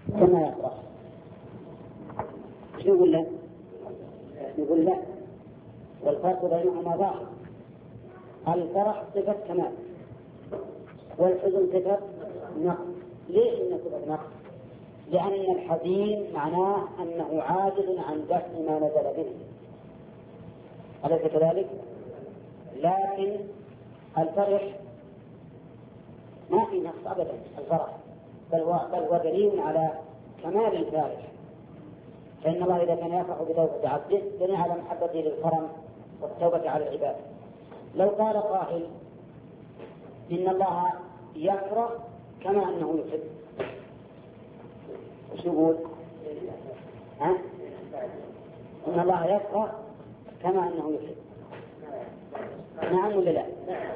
كما يفرح. شو يقول له؟ يقول لا، والفرق بينهما ظاهر. الفرح صفة كمال، والحزن صفة نقص. ليش إنه صفة نقص؟ لأن الحزين معناه أنه عاجز عن دفع ما نزل به، أليس كذلك؟ لكن الفرح ما في نقص أبدا، الفرح بل هو دليل على كمال الفارح. فإن الله إذا كان يفرح بتوبة عبده دليل على محبته للكرم والتوبة على العباد. لو قال قائل إن الله يفرح كما أنه يحب، وش يقول؟ إن الله يفرح كما أنه يحب، نعم ولا لا؟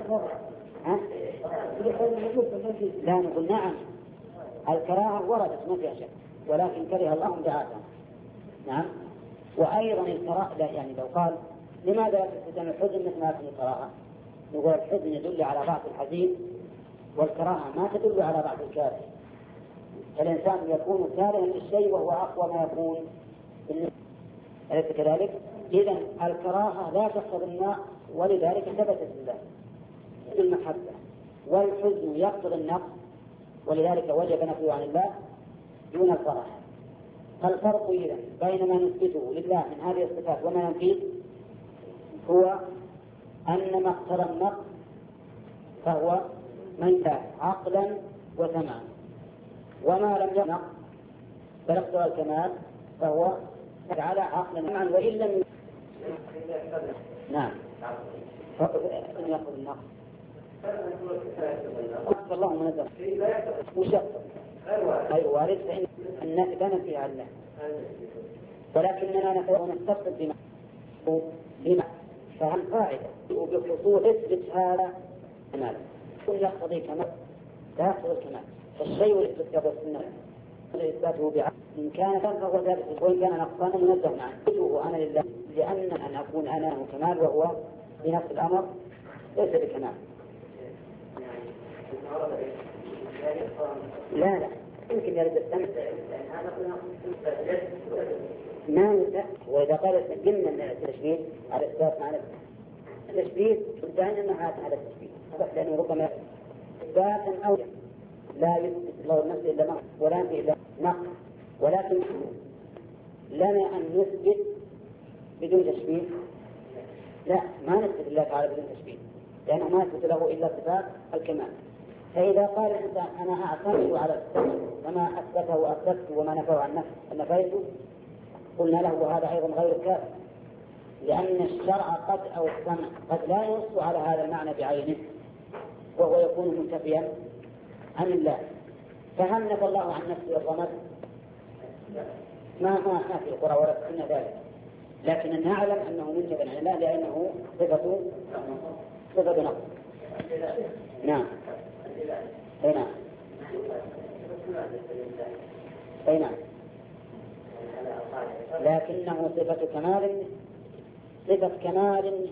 لا، نقول نعم، الكراهة وردت ما فيها شك، ولكن كره الله بعاثا. نعم. وأيضا الكراهة يعني لو قال لماذا تستخدم الحزن مثل ما في الكراهة؟ نقول الحزن يدل على ضعف الحزين، والكراهة ما تدل على ضعف الكاره. الإنسان يكون كارها للشيء وهو أقوى ما يكون، أليس كذلك؟ إذن الكراهة لا تقتضي النقص، ولذلك ثبتت لله المحبة، والحزن يقتضي النقص، ولذلك وجب نفيه عن الله دون الفرح. فالفرق إذن بين ما نثبته لله من هذه الصفات وما ننفيه هو أن ما اقتضى النقص فهو منفعة عقلا وسمعا، وما لم ينقص بل اقتضى الكمال فهو تعالى عقلا وسمعا وإن لم. نعم. إن يأخذ النقص قصد الله منزل مشقق غير وارد، فإن الناس لا نفي عن الله، ولكننا نستقصد بما فهم قاعدة وبخصوص اثبت هذا كمال كل يقتضي كمال لا يقتضي الكمال. فالشيء الاثبات والسنة إثباته بعقل إن كان فهو ذلك، وإن كان نقصانا منزه عنه أثبته أنا لله، لأن أن أكون أنا كمال وهو بنفس الأمر ليس بكمال. لا يمكن يرد السمع ما نسأ. وإذا قال قلنا التشبيه على إثبات معنى التشبيه تدعي أنه على التشبيه، لأنه ربما إثباتا أو لا يثبت الله النفس إلا نقص ولا ينفي إلا نقص، ولكن لنا أن نثبت بدون تشبيه. لا، ما نثبت الله تعالى بدون تشبيه، لأنه ما يثبت له إلا صفات الكمال. فإذا قال الإنسان أنا أعتمد على السمع وما أثبته وأثبته وما نفاه عن نفيته، قلنا له وهذا أيضا غير كافٍ، لأن الشرع قد أو السمع قد لا ينص على هذا المعنى بعينه وهو يكون منتفيا عن الله. فهل نفى الله عن نفسه الرمز؟ ما في القرآن ولا في السنة ذلك، لكن نعلم أنه منتفى عن الله لأنه صفة نقص. نعم. أي نعم. أي نعم. لكنه صفة كمال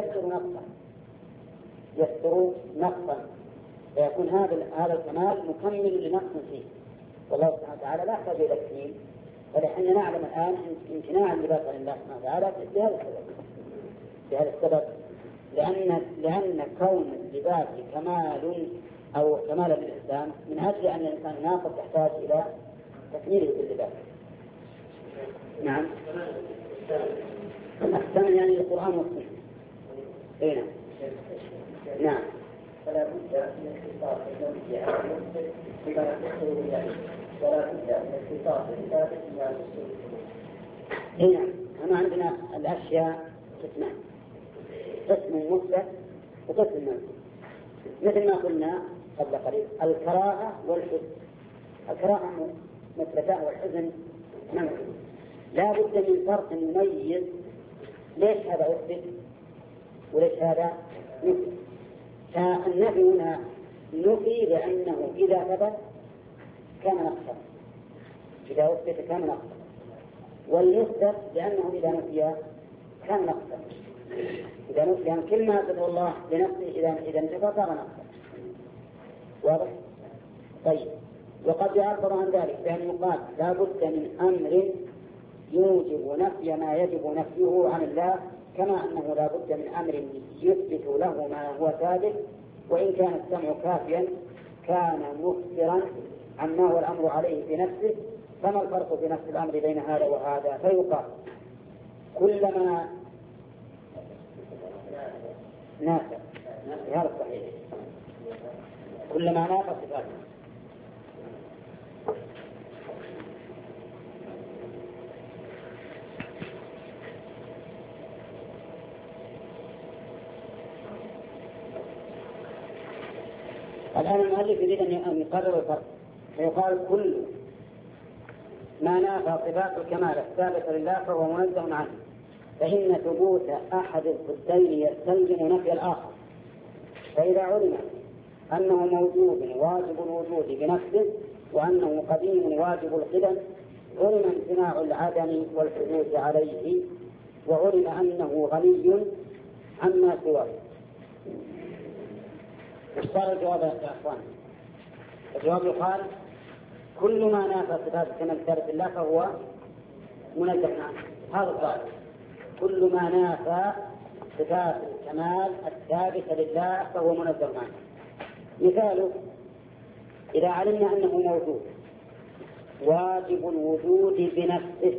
يستر نقصا فيكون هذا الكمال مكمل لنقص فيه، والله سبحانه وتعالى لا يحتاج إلى تكميل. فنحن نعلم الآن امتناع اللباس عن الله سبحانه وتعالى بهذا السبب، لأن كون اللباس كمال أو كمال للإنسان من أجل أن الإنسان ناقص يحتاج إلى تكميله باللباس. نعم. أحسن يعني القرآن والسنة. أي نعم. نعم. فلا بد من اختصاص النبي على المسلم بما يختصر يعني، ولا بد من اختصاص الثابت بما يختصر. أي نعم. أنا عندنا الأشياء قسمان، قسم مثبت وقسم منفي، مثل ما قلنا قبل قليل الكراهة والحزن. الكراهة مثبتة والحزن منفي. لا بد من فرق مميز، ليش هذا يثبت وليش هذا نفي. فالنفي هنا نفي لأنه إذا ثبت كان نقصا، إذا أثبت كان نقصا، والمثبت لأنه إذا نفي كان نقصا. إذا نفي عن كل ما أثبته الله لنفسه إذا انتفى صار نقصا. واضح؟ طيب وقد يعبر عن ذلك بأن يقال لا بد من أمر يوجب نفي ما يجب نفيه عن الله، كما أنه لا بد من أمر يثبت له ما هو ثابت، وإن كان السمع كافيا كان مخبرا عما هو الأمر عليه بنفسه. فما الفرق في نفس الأمر بين هذا وهذا؟ فيقال كلما نافى، هذا الصحيح، كلما نافى صفاته. الآن المؤلف يريد أن يقرر الفرق، فيقال كل ما نافى صفات الكمال الثابتة لله فهو منزه عنه، فإن ثبوت أحد الضدين يستلزم نفي الآخر. فإذا علم أنه موجود واجب الوجود بنفسه وأنه قديم واجب القدم علم امتناع العدم والحدوث عليه، وعلم أنه غني عما سواه. وش صار الجواب يا أخوان؟ الجواب يقال كل ما نافى صفات الكمال الثابتة لله فهو منزه عنه. هذا الظاهر، كل ما نافى صفات الكمال الثابتة لله فهو منزه عنه. مثاله إذا علمنا أنه موجود واجب الوجود بنفسه،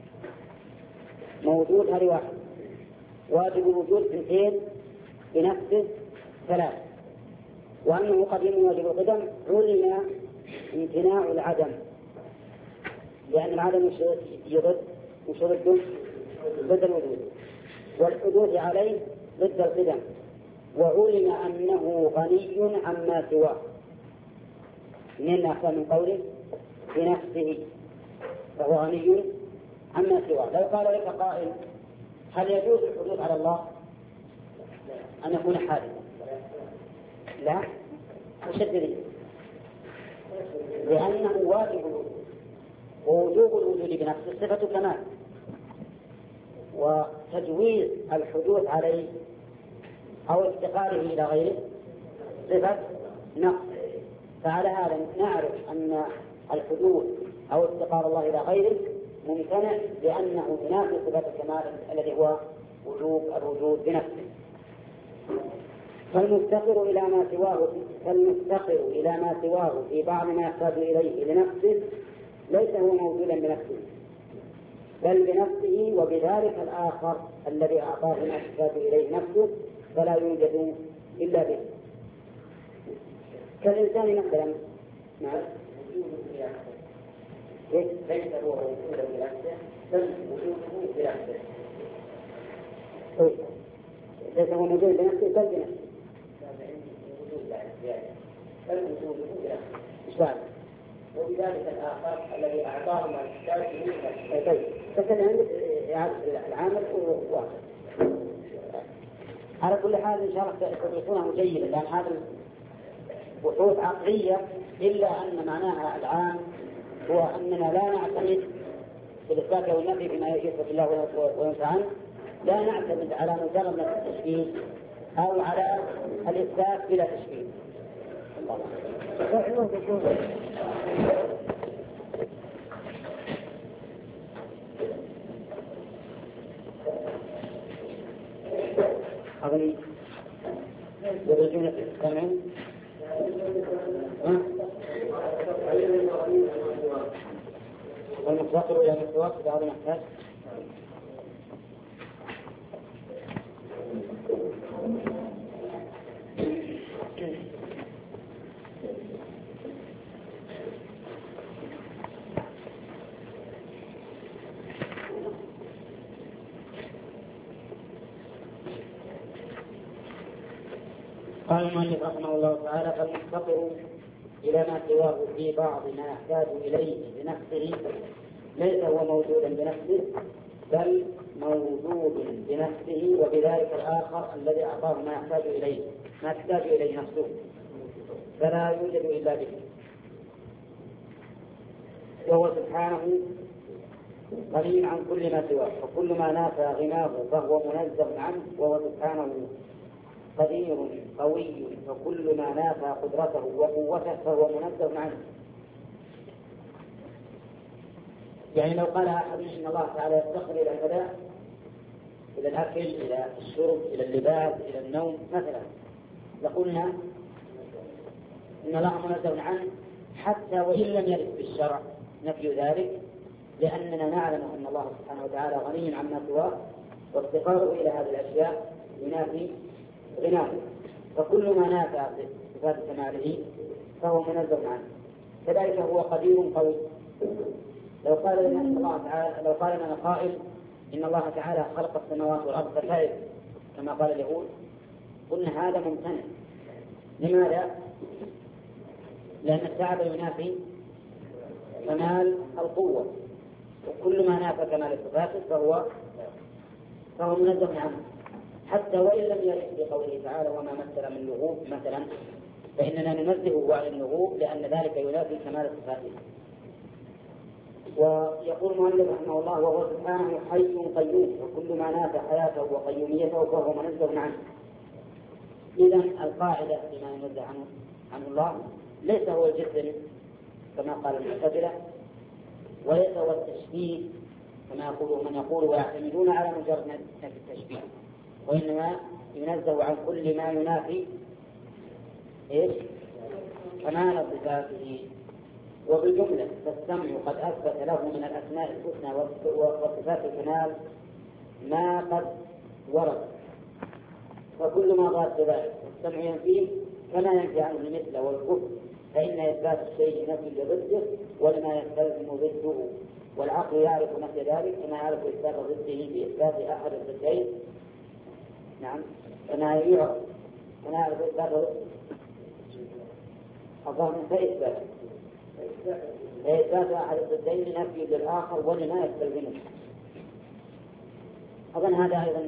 موجود هذه واحد، واجب الوجود اثنتين بنفسه ثلاث، وأنه قديم واجب القدم علم امتناع العدم، لأن العدم يضد ضد الوجود، والحدوث عليه ضد القدم، وعلم أنه غني عما سواه. من أحسن من قوله بنفسه فهو غني عما سواه. لو قال لك قائل هل يجوز الحدوث على الله أن يكون حادثا؟ لا، وش الدليل؟ لأنه واجب الوجود، ووجوب الوجود بنفسه صفة كمال، وتجويز الحدوث عليه أو افتقاره إلى غيره صفة نقص. فعلى هذا نعرف أن الحدوث أو افتقار الله إلى غيره ممتنع، لأنه ينافي صفة الكمال الذي هو وجوب الوجود بنفسه. فالمفتقر إلى ما سواه في بعض ما يحتاج إليه لنفسه ليس هو موجودا بنفسه، بل بنفسه وبذلك الآخر الذي أعطاه ما يحتاج إليه نفسه فلا يوجد إلا به. كالإنسان مثلا ليس هو موجودا بنفسه بل وجوده بنفسه، ليس هو موجود بنفسه بل بنفسه، بل وجوده بنفسه، وبذلك الآخر الذي أعطاه ما يحتاج إليه نفسه. فكذلك العامل واحد. على كل حال إن شاء الله تدرسونه جيدا، لأن هذا بحوث عقلية، إلا أن معناها العام هو أننا لا نعتمد في الإثبات والنفي بما يثبت الله وينفع عنه، لا نعتمد على مجرد التشبيه أو على الإثبات بلا تشبيه. أغني يرجون الكلام والمتوقع إلى المتوقع بعض المحتاج. قال المؤلف رحمه الله تعالى: فالمفتقر إلى ما سواه في بعض ما يحتاج إليه بنفسه ليس هو موجودا بنفسه بل موجود بنفسه وبذلك الآخر الذي أعطاه ما يحتاج إليه نفسه فلا يوجد إلا به، وهو سبحانه غني عن كل ما سواه، وكل ما نافى غناه فهو منزه عنه، وهو سبحانه قدير قوي، فكل ما نافى قدرته وقوته فهو منزه عنه. يعني لو قال أحد إن الله تعالى يفتقر إلى كذا، إلى الأكل، إلى الشرب، إلى اللباس، إلى النوم مثلا، لقلنا إن الله منزه عنه حتى وإن لم يرد بالشرع نفي ذلك، لأننا نعلم أن الله سبحانه وتعالى غني عما سواه، وافتقاره إلى هذه الأشياء ينافي غناه، فكل ما نافع صفات كماله فهو منزه عنه. كذلك هو قدير قوي. لو قال لنا قائل إن الله تعالى خلق السماوات والأرض فتعب كما قال اليهود، قلنا هذا ممتنع. لماذا؟ لأن التعب ينافي كمال القوة، وكل ما نافى كمال الصفات فهو منزه عنه، حتى وإن لم يرد بقوله تعالى وما مثل من لغوب مثلا، فإننا ننزهه عن اللغوب لأن ذلك ينافي كمال صفاته. ويقول المؤلف رحمه الله وهو سبحانه حي قيوم، وكل ما نافى حياته وقيوميته فهو منزه عنه. إذن القاعدة فيما ينزه عنه الله ليس هو الجسم كما قال المعتزلة، وليس هو التشبيه كما يقول من يقول ويعتمدون على مجرد نفي التشبيه، وإنما ينزه عن كل ما ينافي كمال صفاته. وبالجملة فالسمع قد أثبت له من الأسماء الحسنى وصفات الكمال ما قد ورد، فكل ما ضاد ذلك السمع ينفيه كما ينفي عنه المثل والكفر، فإن إثبات الشيء نفي لضده ولما يستلزم ضده، والعقل يعرف نفي ذلك كما يعرف إثبات ضده بإثبات أحد الضدين. نعم، كما يعرف إثبات ضده الظاهر فإثبات أحد الضدين نفي للآخر ولما يستلزمه. أظن هذا أيضا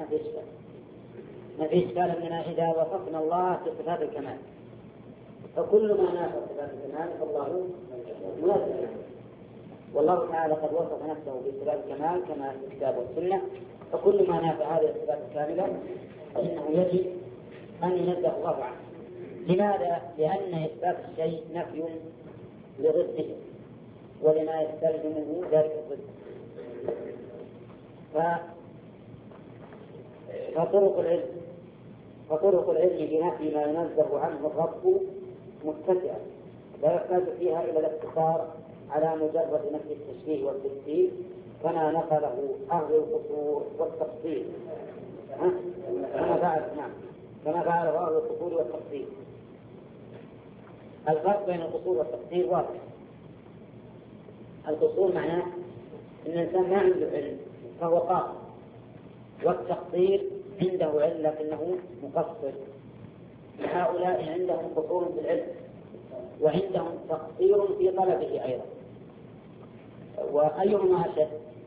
ما في إشكال أننا إذا وصفنا الله بصفات الكمال فكل ما نافى صفات الكمال فالله منزه، والله تعالى قد وصف نفسه بصفات الكمال كما في الكتاب والسنة، فكل ما نافى هذه الصفات الكاملة فإنه يجب أن ينزه الله عنه. لماذا؟ لأن إثبات الشيء نفي لضده ولما يستلزمه ذلك الضد. فطرق العلم بنفي ما ينزه عنه الرب متسعة، لا يحتاج فيها إلى الاقتصار على مجرد نفي التشبيه والتمثيل كما نقله أهل القصور والتفصيل، كما فعله أهل القصور والتفصيل. الفرق بين القصور والتفصيل واضح. القصور معناه أن الإنسان ما عنده علم فهو قاصر، والتقصير عنده علم لكنه مقصر. هؤلاء عندهم قصور في العلم وعندهم تقصير في طلبه أيضا، وأيهما أشد؟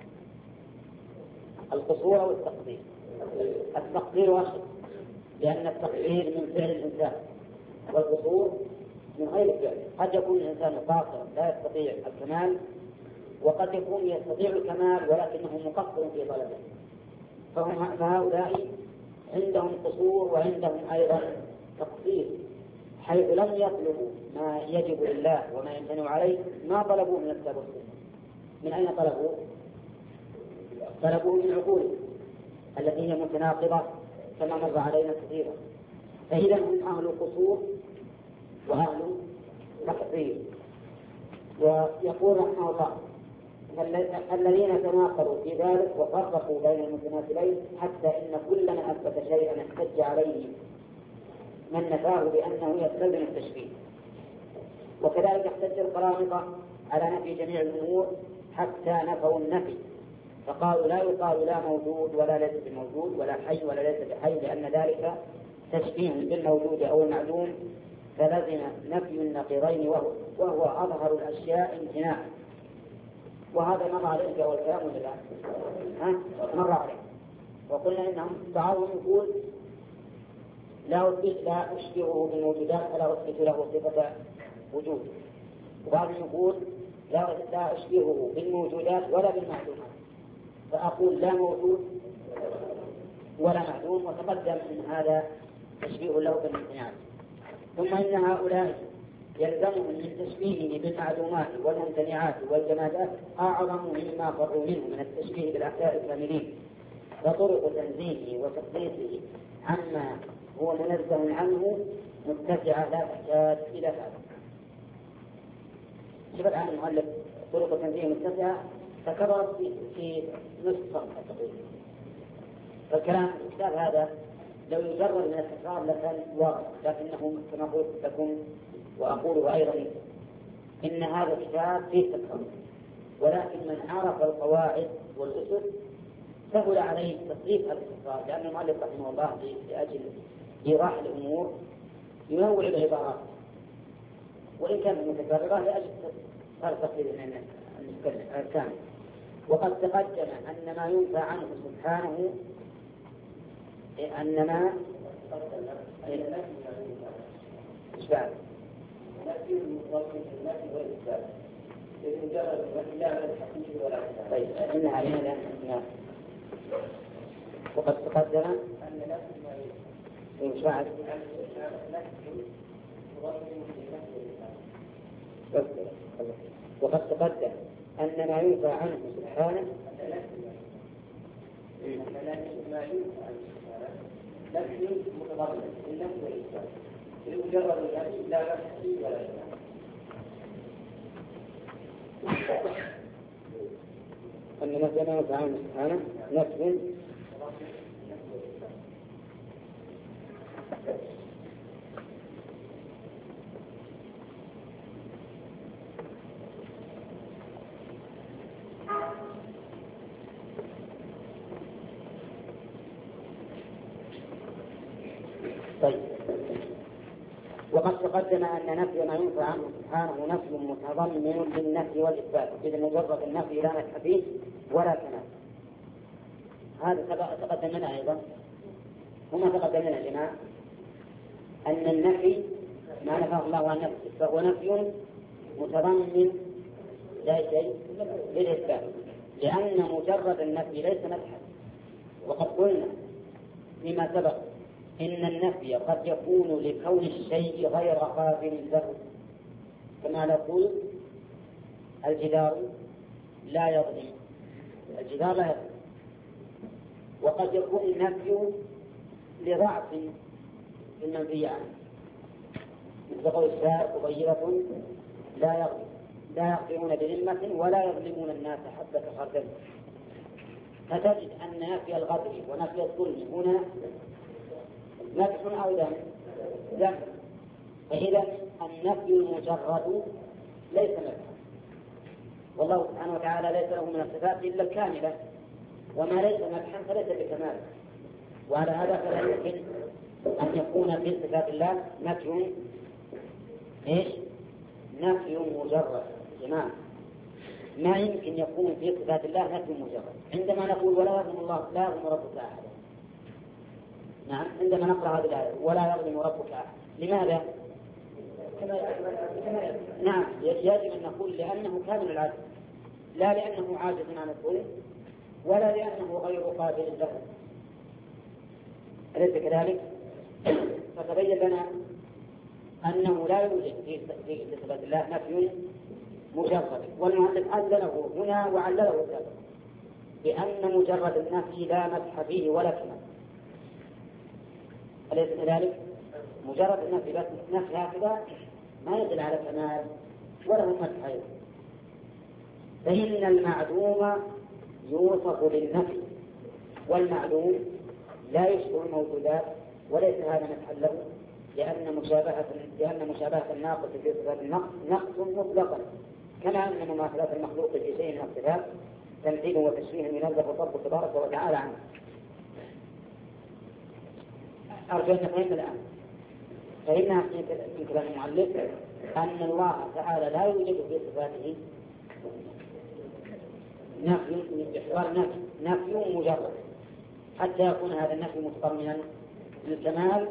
القصور أو التقصير؟ التقصير أشد، لأن التقصير من فعل الإنسان والقصور من غير فعل. قد يكون الإنسان قاصرا لا يستطيع الكمال، وقد يكون يستطيع الكمال ولكنه مقصر في طلبه. فهؤلاء عندهم قصور وعندهم أيضا تقصير، حيث لم يطلبوا ما يجب لله وما يمتنع عليه، ما طلبوه من الكتاب والسنة. من أين طلبوه؟ طلبوه من عقولهم التي هي متناقضة كما مر علينا كثيرا. فإذا هم أهل قصور وأهل تقصير. ويقول رحمه الله الذين تناقضوا في ذلك وفرقوا بين المتماثلين حتى إن كل من أثبت شيئا احتج عليه من نفاه بأنه يستلزم التشبيه. وكذلك احتج القرامطة على نفي جميع الأمور حتى نفوا النفي، فقالوا لا يقال لا موجود ولا ليس بموجود ولا حي ولا ليس بحي، لأن ذلك تشبيه بالموجود أو المعدوم، فلزم نفي النقيضين وهو أظهر الأشياء امتناعا. وهذا مر عليه في أول كلام ولا لا؟ مر عليه. وقلنا إنهم بعضهم يقول لا أشبهه بالموجودات فلا أثبت له صفة وجود، وبعضهم يقول لا أشبهه بالموجودات ولا بالمعدومات، فأقول لا موجود ولا معدوم، وتقدم أن هذا تشبيه له بالامتناع. ثم إن هؤلاء يلزمهم من تشبيهه بالمعلومات والممتنعات والجمادات أعظم مما فروا منه من التشبيه بالأحياء الكاملين، فطرق تنزيهه وتقديسه عما هو منزه عنه متسعة لا تحتاج إلى هذا. شوف الآن المؤلف طرق تنزيهه متسعة تكررت في نصف صفحة تقريبا. فالكلام في الكتاب هذا لو يجرد من التكرار لكان واضح، لكنه كما قلت لكم وأقول أيضا إن هذا الكتاب فيه تكرار، ولكن من عرف القواعد والأسس سهل عليه تصريف هذا التكرار، لأن المؤلف رحمه الله لأجل إيضاح الأمور ينوع العبارات وإن كانت متكررة لأجل تصريف الكامل. وقد تقدم أن ما ينفى عنه سبحانه أن ما إشبال طيب إن علينا الآن. وقد تقدم أن إشبال وقد تقدم أن ما ينفى عنه سبحانه نفي متضمن النفي والإثبات لمجرد النفي لا نفي ولا إثبات. أن نفي ما ينفى عنه سبحانه نفي طيب. وقد تقدم أن نفي ما ينفى عنه سبحانه نفي متضمن للنفي والإثبات، إذ مجرد النفي لا نفي فيه ولا كمال. هذا تقدم لنا أيضا، وما تقدم لنا يا جماعة أن النفي ما نفاه الله عن نفسه فهو نفي متضمن لا شيء للإثبات، لأن مجرد النفي ليس نفيا. وقد قلنا فيما سبق إن النفي قد يكون لكون الشيء غير قابل له، كما نقول الجدار لا يظلم، الجدار لا يظلم. وقد يكون النفي لضعف في المنفي عنه، مثل قول الشاعر مبينة لا يقدرون بذمة ولا يظلمون الناس حبة خردل. فتجد أن نفي الغدر ونفي الظلم هنا مدح أو ذم. فإذا النفي المجرد ليس مدحا، والله سبحانه وتعالى ليس له من الصفات إلا الكاملة، وما ليس مدحا فليس بكمال. وعلى هذا فلا يمكن أن يكون في صفات الله نفي نفي مجرد. جماعة ما يمكن يكون في صفات الله نفي مجرد. عندما نقول ولا يظلم الله لا يظلم ربك أحدا، نعم عندما نقرأ هذه الآية ولا يظلم ربك أحدا، لماذا؟ نعم يجب أن نقول لأنه كامل العدل، لا لأنه عاجز عن الظلم ولا لأنه غير قابل له. أليس كذلك؟ فتبين لنا أنه لا يوجد في صفات الله نفي مجرد، والمؤلف علله هنا وعلله ذلك بأن مجرد النفي لا مدح فيه ولا كمال. أليس كذلك؟ مجرد النفي بس نفي هكذا ما يدل على كمال ولا هو مدح أيضا. فإن المعدوم يوصف بالنفي، والمعدوم لا يشبه الموجودات وليس هذا مدحا له، لأن مشابهة الناقص في صفات النقص نقص مطلقا، كما أن مماثلة المخلوق في شيء من الصفات تمثيل وتشبيه ينزه الرب تبارك وتعالى عنه. أرجو أن نفهم الآن. فإنها من كلام المؤلف أن الله تعالى لا يوجد في صفاته نفي مجرد، حتى يكون هذا النفي متضمنا للكمال،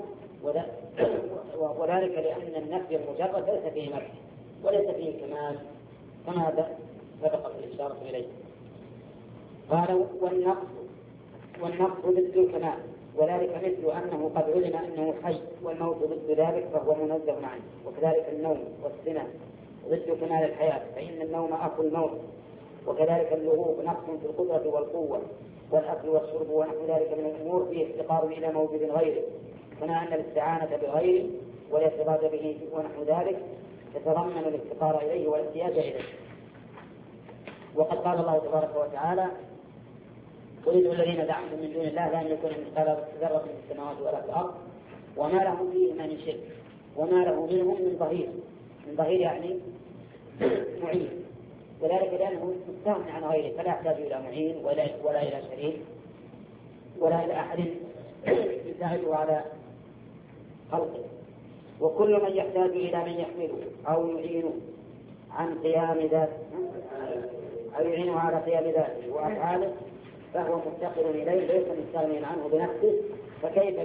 وذلك لأن النفي المجرد ليس فيه مدح وليس فيه كمال، كما سبقت الإشارة إليه. قال والنقص ضد الكمال، وذلك مثل أنه قد علم أنه حي والموت ضد ذلك فهو منزه عنه. وكذلك النوم والسنة ضد كمال الحياة، فإن النوم أخو الموت. وكذلك اللغوب نقص في القدرة والقوة، والأكل والشرب ونحو ذلك من الأمور فيه افتقار إلى موجود غيره، كما أن الاستعانة بغيره والاعتراض به ونحو ذلك يتضمن الافتقار إليه والاحتياج إليه. وقد قال الله تبارك وتعالى: قل ادعوا الذين زعمتم من دون الله لا يملكون مثقال ذرة في السماوات ولا في الأرض وما لهم فيهما من شرك وما له منهم من ظهير. من ظهير يعني معين، وذلك لأنه مستغني عن غيره، فلا يحتاج إلى معين ولا إلى شريك ولا إلى أحد يساعده على خلقه. وكل من يحتاج إلى من يحمله أو يعينه عن قيام ذاته أو يعينه على قيام ذاته وأفعاله فهو مفتقر إليه ليس مستغنيا عنه بنفسه. فكيف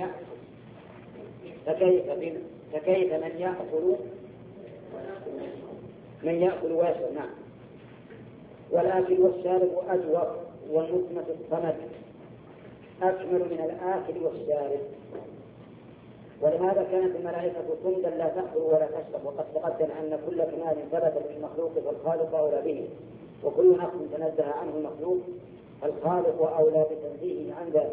من يأكل ويشرب. نعم. والآكل والشارب أجور، والنسمة الصمد أكمل من الآكل والشارب. ولهذا كانت الملائكة صمدا لا تأكل ولا تشرب. وقد تقدم أن كل كمال ثبت للمخلوق فالخالق أولى به، وكل نقص تنزه عنه المخلوق الخالق أولى بتنزيهه عن ذلك.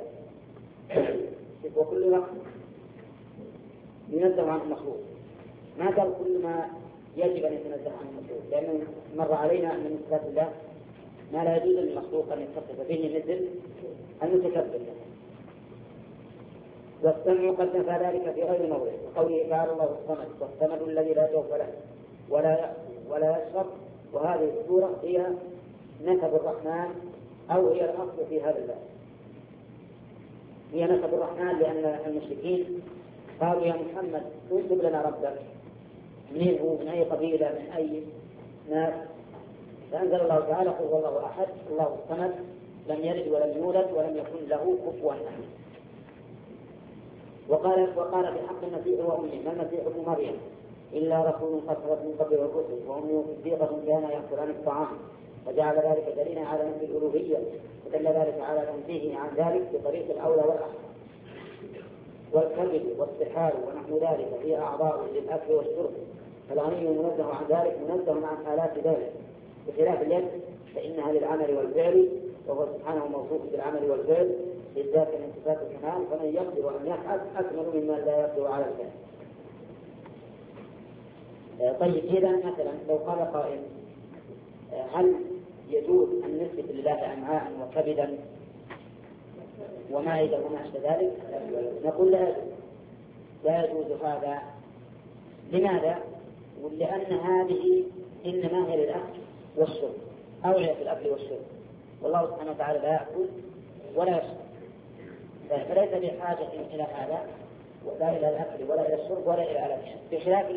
وكل نقص ينزه عنه المخلوق، ما قال كل ما يجب أن يتنزه عنه المخلوق، لأنه مر علينا أن من صفات الله ما لا يجوز للمخلوق أن يتصف به مثل المتكبر. والسمع قد نفى ذلك في غير موضع، وقوله تعالى: الله الصمد، والصمد الذي لا جوف له ولا يأكل ولا يشرب. وهذه السورة هي نسب الرحمن، أو هي الأصل في هذا الباب، هي نسب الرحمن، لأن المشركين قالوا: يا محمد انسب لنا ربك، منين هو، من أي قبيلة، من أي ناس؟ فأنزل الله تعالى: قل هو الله أحد الله الصمد لم يلد ولم يولد ولم يكن له كفوا أحد. وقال في حق المسيح وأمه: ما المسيح ابن مريم إلا رسول قد خلت من قبله الرسل وأمه صديقة كان يأكلان الطعام، فجعل ذلك دليلا على نفي الألوهية، ودل ذلك على تنزيهه عن ذلك بطريق الأولى والأحسن. والكبد والسحار ونحو ذلك هي أعضاء للأكل والشرب، فالغني منزه عن ذلك منزه عن آلات ذلك، بخلاف اليد فإنها للعمل والفعل، وهو سبحانه موصوف بالعمل والفعل بالذات من صفات الكمال، فمن يقدر أن يفعل أكمل مما لا يقدر على الفعل. طيب، إذا مثلا لو قال قائل: هل يجوز أن نثبت لله أمعاء وكبدا ومعدة وما أشبه ذلك؟ نقول لا يجوز هذا. لماذا؟ لأن هذه إنما هي للأكل والشرب، أولى في الأكل والشرب، والله سبحانه وتعالى لا يأكل ولا يشرب، فليس بحاجة إلى هذا، ولا إلى الأكل ولا إلى الشرب ولا إلى الأكل. بخلاف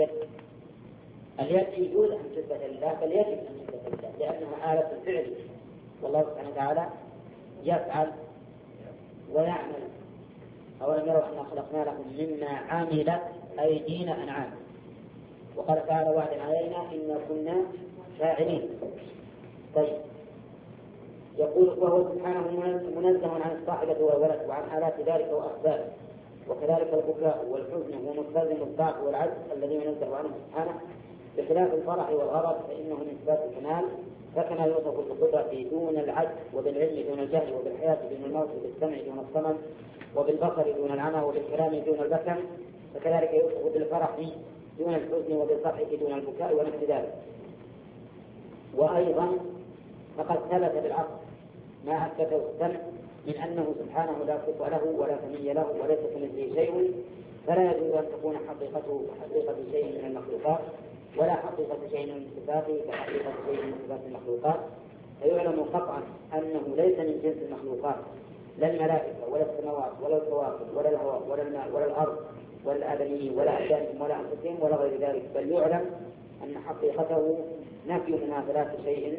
اليد يجوز أن تثبت لله، بل يجب أن تثبت لله، لأنها آلة الفعل، والله سبحانه وتعالى يفعل ويعمل. أولم يروا أنا خلقنا لكم مما عملت أيدينا أنعام. وقال تعالى: وعد علينا إنا كنا فاعلين. طيب، يقول: وهو سبحانه منزه عن الصاحبة والولد وعن آلات ذلك وأسبابه، وكذلك البكاء والحزن هو مستلزم الضعف والعجز الذي ينزه عنه سبحانه، بخلاف الفرح والغضب فإنه من صفات الكمال. فكما يوصف بالقدرة دون العجز، وبالعلم دون الجهل، وبالحياة دون الموت، وبالسمع دون الصمم، وبالبصر دون العمى، وبالكلام دون البكم، فكذلك يوصف بالفرح دون الحزن، وبالفرح دون البكاء ونحو ذلك. وأيضا فقد ثبت بالعقل ما أثبته السمع من أنه سبحانه لا كفء له ولا ثني له وليس كمثله شيء، فلا يجوز أن تكون حقيقته كحقيقة شيء من المخلوقات، ولا حقيقة شيء من صفاته كحقيقة شيء من صفات المخلوقات. فيعلم قطعا أنه ليس من جنس المخلوقات، لا الملائكة ولا السماوات ولا الكواكب ولا الهواء ولا الماء ولا الأرض ولا الآدميين ولا أجسامهم ولا أنفسهم ولا غير ذلك، بل يعلم أن حقيقته نفي مماثلات شيء،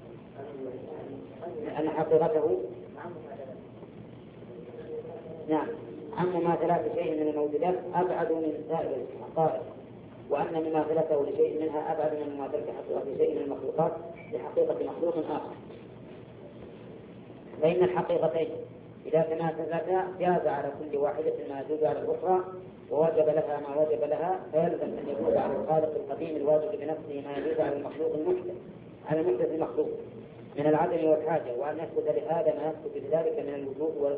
أن حقيقته نعم عن مماثلات شيء من الموجودات أبعد من سائر الحقائق، وأن مماثلته لشيء منها أبعد من مماثلة حقيقة شيء من المخلوقات لحقيقة مخلوق آخر. فإن الحقيقتين إذا تماثلتا جاز على كل واحدة ما يجوز على الأخرى، ووجب لها ما وجب لها، فيلزم أن يجوز على الخالق القديم الواجب بنفسه ما يجوز على المخلوق المحدث، على المحدث المخلوق من العدم والحاجة، وأن يثبت لهذا ما يثبت بذلك من الوجوب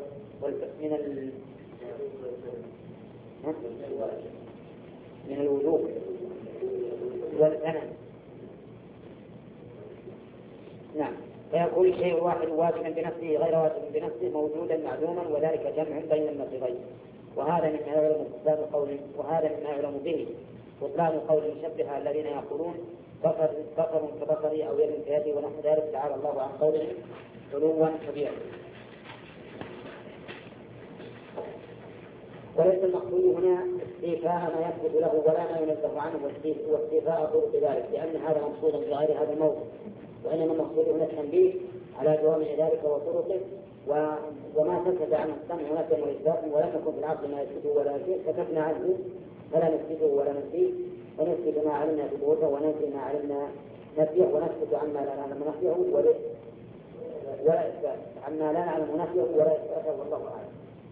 من الوجوب والثمن. نعم. فيكون الشيء الواحد واجبا بنفسه غير واجب بنفسه موجودا معلوما، وذلك جمع بين النقيضين. وهذا مما يعلم به بطلان قول المشبهة الذين يقولون بصر كبصري أو يد كيدي ونحو ذلك، تعالى الله عن قوله علوا كبيرا. وليس المقصود هنا استيفاء ما يثبت له ولا ما ينزه عنه واستيفاء طرق ذلك، لأن هذا مقصود في غير هذا الموضوع، وإنما المقصود هنا التنبيه على جوامع ذلك وطرقه، وما سكت عن السمع نفيا وإثباتا، ولم يكن في العقل ما يثبته ولا شيء سكتنا عنه فلا نثبته ولا ننفيه، ونثبت ما علمنا ثبوته وننفي ما علمنا نفيه، ونثبت عما لا نعلم نفيه ولا إثبات عما لا نعلم نفيه ولا إثباته، والله أعلم.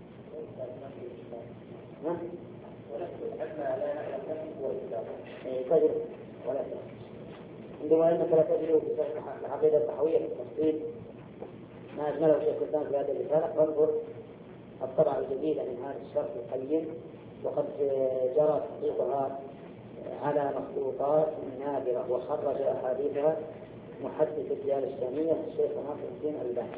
تجد ولا إثبات عندما أنك لا تجد في العقيدة التحوية في التفصيل ما أجمله شيخ الإسلام في هذه الرسالة، فانظر الطبعة الجديدة من هذا الشرح القيم، وقد جرى تحقيقها على مخطوطات نادرة، وخرج أحاديثها محدث الديار الشامية الشيخ ناصر الدين الألباني.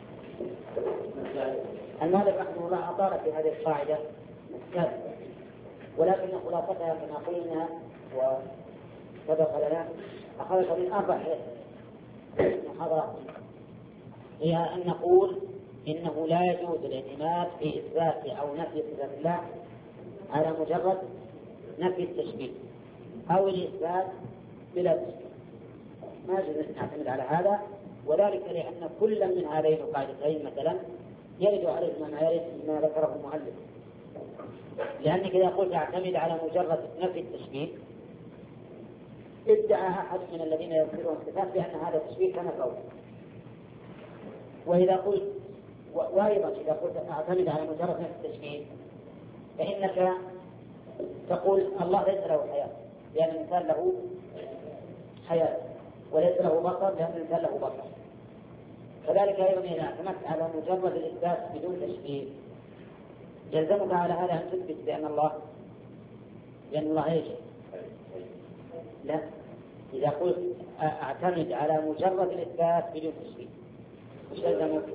المؤلف رحمه الله أطال في هذه القاعدة كافية، ولكن خلاصتها كما قلنا وسبق لنا أخذت من 4 محاضرات، هي أن نقول إنه لا يجوز الاعتماد في إثبات أو نفي صفات الله على مجرد نفي التشبيه أو الإثبات بلا تشبيه، ما يجوز أن نعتمد على هذا، وذلك لأن كل من هذين القاعدتين مثلا يرد عليه ما يرد ما ذكره المؤلف، لأنك إذا قلت اعتمد على مجرد نفي التشبيه ادعى أحد من الذين يذكرون الصفات بأن هذا التشبيه كان قولا، وإذا قلت وأيضا إذا قلت اعتمد على مجرد نفي التشبيه فإنك تقول الله ليس له حياة لأن الإنسان له حياة، وليس له بصر لأن الإنسان له بصر. كذلك أيضا إذا اعتمدت على مجرد الإثبات بدون تشبيه يلزمك على هذا أن تثبت بأن الله ايش؟ لا، إذا قلت اعتمد على مجرد الإثبات بدون تشبيه وش يلزمك؟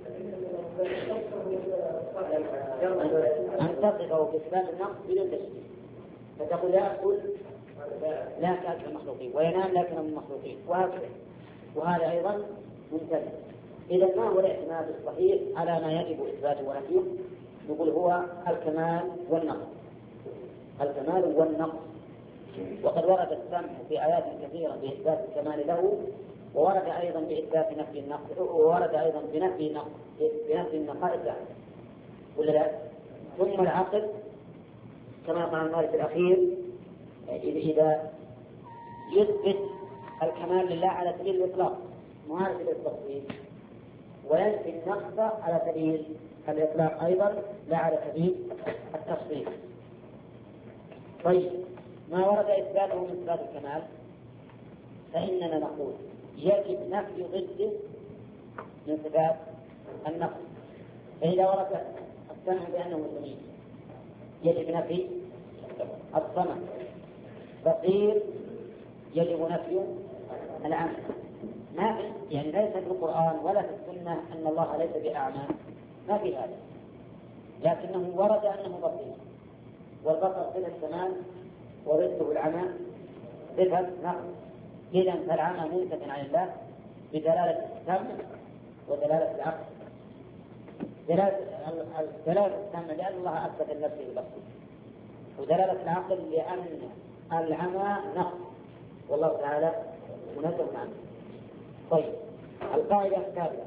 أن تصفه بإثبات النقص بدون تشبيه، فتقول يأكل لا كأكل المخلوقين وينام لكن من المخلوقين وهكذا، وهذا أيضا منتهي. إذا ما هو الاعتماد الصحيح على ما يجب إثباته ونفيه؟ نقول هو الكمال والنقص، الكمال والنقص. وقد ورد السمع في آيات كثيرة بإثبات الكمال له، وورد أيضا بإثبات نفي النقص، وورد أيضا بنفي النقائص له، ولا لا؟ ثم العقل كما قال المؤلف الأخير إذا يثبت الكمال لله على سبيل الإطلاق معارض للتفصيل، وينفي النقص على سبيل الإطلاق أيضا لا على سبيل التفصيل. طيب ما ورد إثباته من صفات الكمال فإننا نقول يجب نفي ضده من صفات النقص. فإذا ورد السمع بأنه سميع يجب نفي الصمع، بصير يجب نفي العمى. ما في يعني ليس في القرآن ولا في السنة أن الله ليس بأعمى، ما في هذا، لكنه ورد أنه بصير، والبصر صفة الكمال وضده العمى صفة نقص. إذا فالعمى منتج عن الله بدلالة السمع ودلالة العقل. دلالة السمع لأن الله أثبت لنفسه البصر، ودلالة العقل لأن العمى نقص والله تعالى منزه عنه. طيب القاعدة الثالثة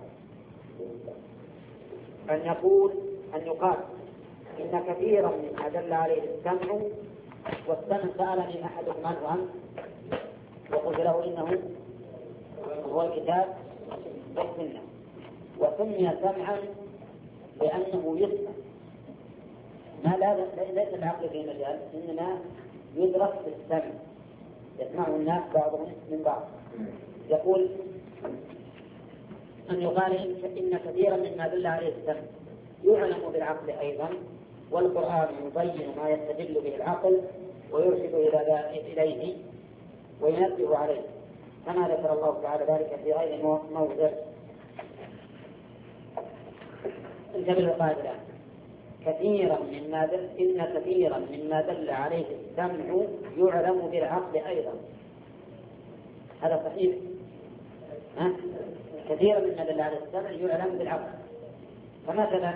أن يقال إن كثيرا مما دل عليه السمع، والسمع سألني أحدكم عنه وقلت له إنه هو الكتاب والسنة، وسمي سمعا لأنه يسمع، ما ليس العقل في مجال، إنما يدرك بالسمع، يسمعه الناس بعضهم من بعض. يقول أن يقال إن كثيرا مما دل عليه السمع يعلم بالعقل أيضا، والقرآن يبين ما يستدل به العقل ويرشد إليه وينبه عليه، كما ذكر الله تعالى ذلك في غير موضع. انتبه القاعدة الآن. إن كثيرا مما دل عليه السمع يعلم بالعقل أيضا، هذا صحيح. كثيرا مما دل عليه السمع يعلم بالعقل، فمثلا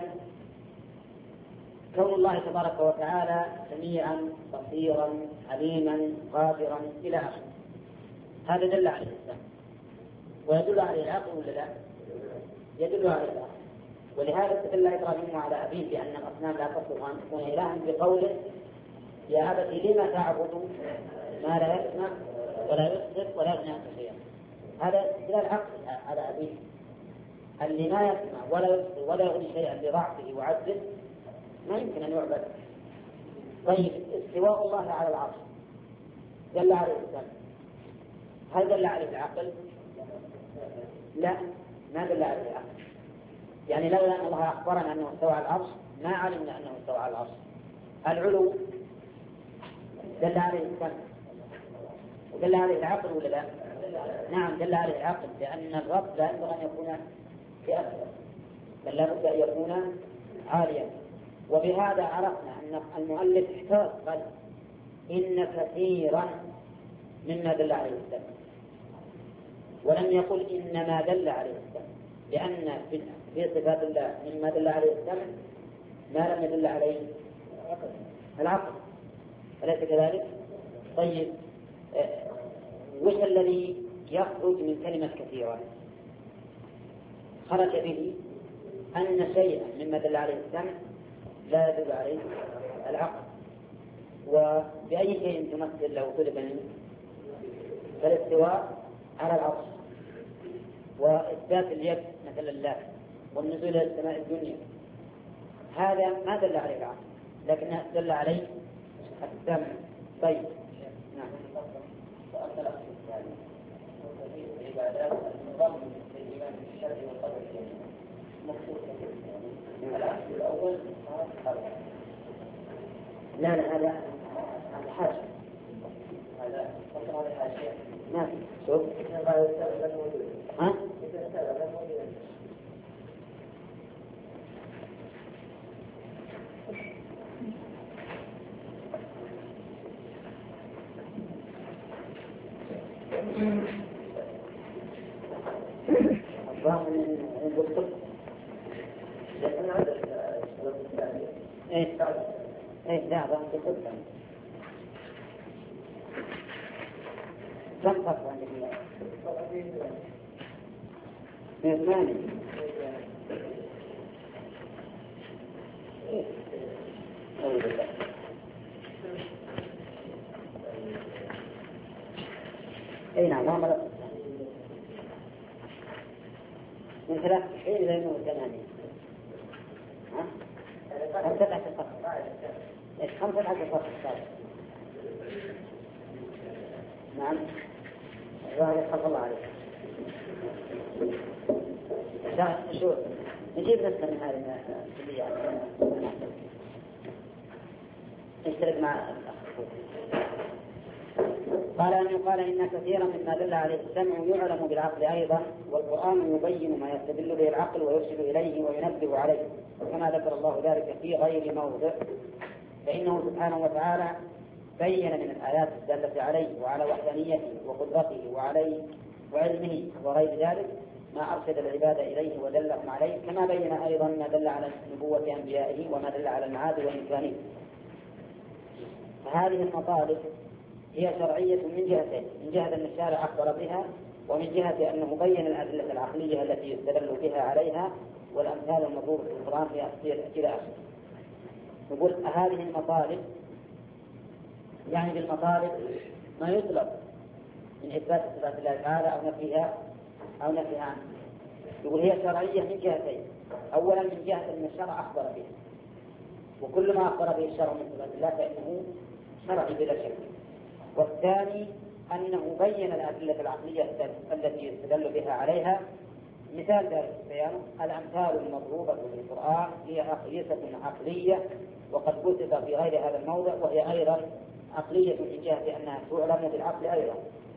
كون الله تبارك وتعالى سميعا بصيرا عليما قادرا إلى آخره، هذا دل عليه السمع، ويدل عليه العقل ولا لا؟ يدل عليه العقل. ولهذا استدل إبراهيم على أبيه بأن الأصنام لا تصلح أن تكون إلها بقوله يا أبت لم تعبد ما لا يسمع ولا يبصر ولا يغني عنك شيئا. هذا استدلال العقل على أبيه، اللي ما يسمع ولا يبصر ولا يغني شيئا لضعفه وعجزه ما يمكن أن يعبد. طيب استواء الله على العرش دل عليه السمع، هل دل عليه العقل؟ لا، ما دل عليه العقل. يعني لولا أن الله أخبرنا أنه استوى على العرش ما علمنا أنه استوى على العرش. العلو دل عليه السمع ودل عليه العقل ولا لا؟ نعم دل عليه العقل، لأن الرب لا ينبغي أن يكون في أسفل، بل لا بد أن يكون عاليا. وبهذا عرفنا أن المؤلف احتاج قال إن كثيرا مما دل عليه السمع، ولم يقل إنما دل عليه السمع، لأن في صفات الله مما دل عليه السمع ما لم يدل عليه العقل، أليس كذلك؟ طيب وش الذي يخرج من كلمة كثيرا؟ خرج به أن شيئا مما دل عليه السمع لا يدل عليه العقل. وبأي شيء تمثل لو طلب منه؟ فالاستواء على العرش، وإثبات اليد مثل الله، والنزول إلى السماء الدنيا، هذا ما دل عليه العقل لكنه دل عليه السمع. طيب نعم. وأما الأصل الثاني وتوحيد العبادات النظام للإيمان بالشرع والقدر مخصوصا. الأصل الأول لا هذا حاجة، هذا فقط على حاجة. نعم شوف ها؟ الظاهر من الدكتور لكن هذا الشرط الثاني لا ظاهر الدكتور كم فرق عندك من الثاني؟ اي نعم ما مرض من 93 إلى 180. ها؟ 15 صفحة. إيش 15 صفحة؟ نعم. الله الله عليك. شو نجيب نفسنا من هذه الكليات نشترك مع الأخ. قال أن يقال إن كثيرا مما دل عليه السمع يعلم بالعقل أيضا، والقرآن يبين ما يستدل به العقل ويرشد إليه وينبه عليه، كما ذكر الله ذلك في غير موضع. فإنه سبحانه وتعالى بين من الآيات الدالة عليه وعلى وحدانيته وقدرته وعليه وعلمه وغير ذلك ما أرشد العباد إليه ودلهم عليه، كما بين أيضا ما دل على نبوة أنبيائه وما دل على المعاد وإمكانه. فهذه المطالب هي شرعية من جهتين، من جهة أن الشارع أخبر بها، ومن جهة أنه بين الأدلة العقلية التي يستدل بها عليها والأمثال المضروبة في القرآن إلى آخره. نقول هذه المطالب يعني بالمطالب ما يطلب من إثبات صفات الله تعالى أو نفيها عنه. يقول هي شرعية من جهتين. أولا من جهة أن الشرع أخبر بها، وكل ما أخبر به الشرع من صفات الله فإنه شرعي بلا شك. والثاني أنه بين الأدلة العقلية التي يستدل بها عليها. مثال ذلك بيانه الأمثال المضروبة في القرآن هي أقيسة عقلية وقد وصف في غير هذا الموضع، وهي أيضا عقلية من جهة أنها تعلم بالعقل أيضا.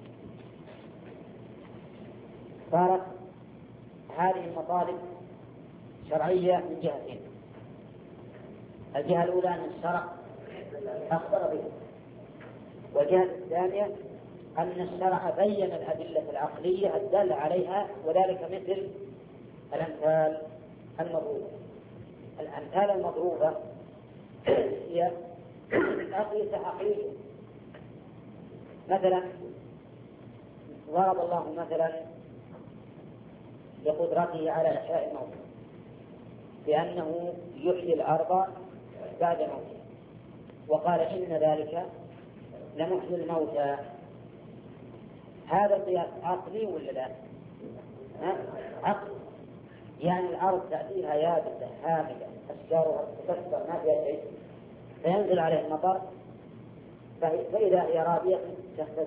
صارت هذه المطالب شرعية من جهتين. الجهة الأولى أن الشرع أخبر بها، والجهة الثانية أن الشرع بين الأدلة العقلية الدالة عليها، وذلك مثل الأمثال المضروبة. الأمثال المضروبة هي أقيسة عقلية. مثلا ضرب الله مثلا بقدرته على إحياء الموتى بأنه يحيي الأرض بعد موتها، وقال إن ذلك لمحيي الموتى. هذا القياس عقلي ولا لا؟ عقل. يعني الأرض تأتيها يابسة هامدة أشجارها تكسر ما فيها شيء، فينزل عليه المطر فإذا هي رابية تهتز.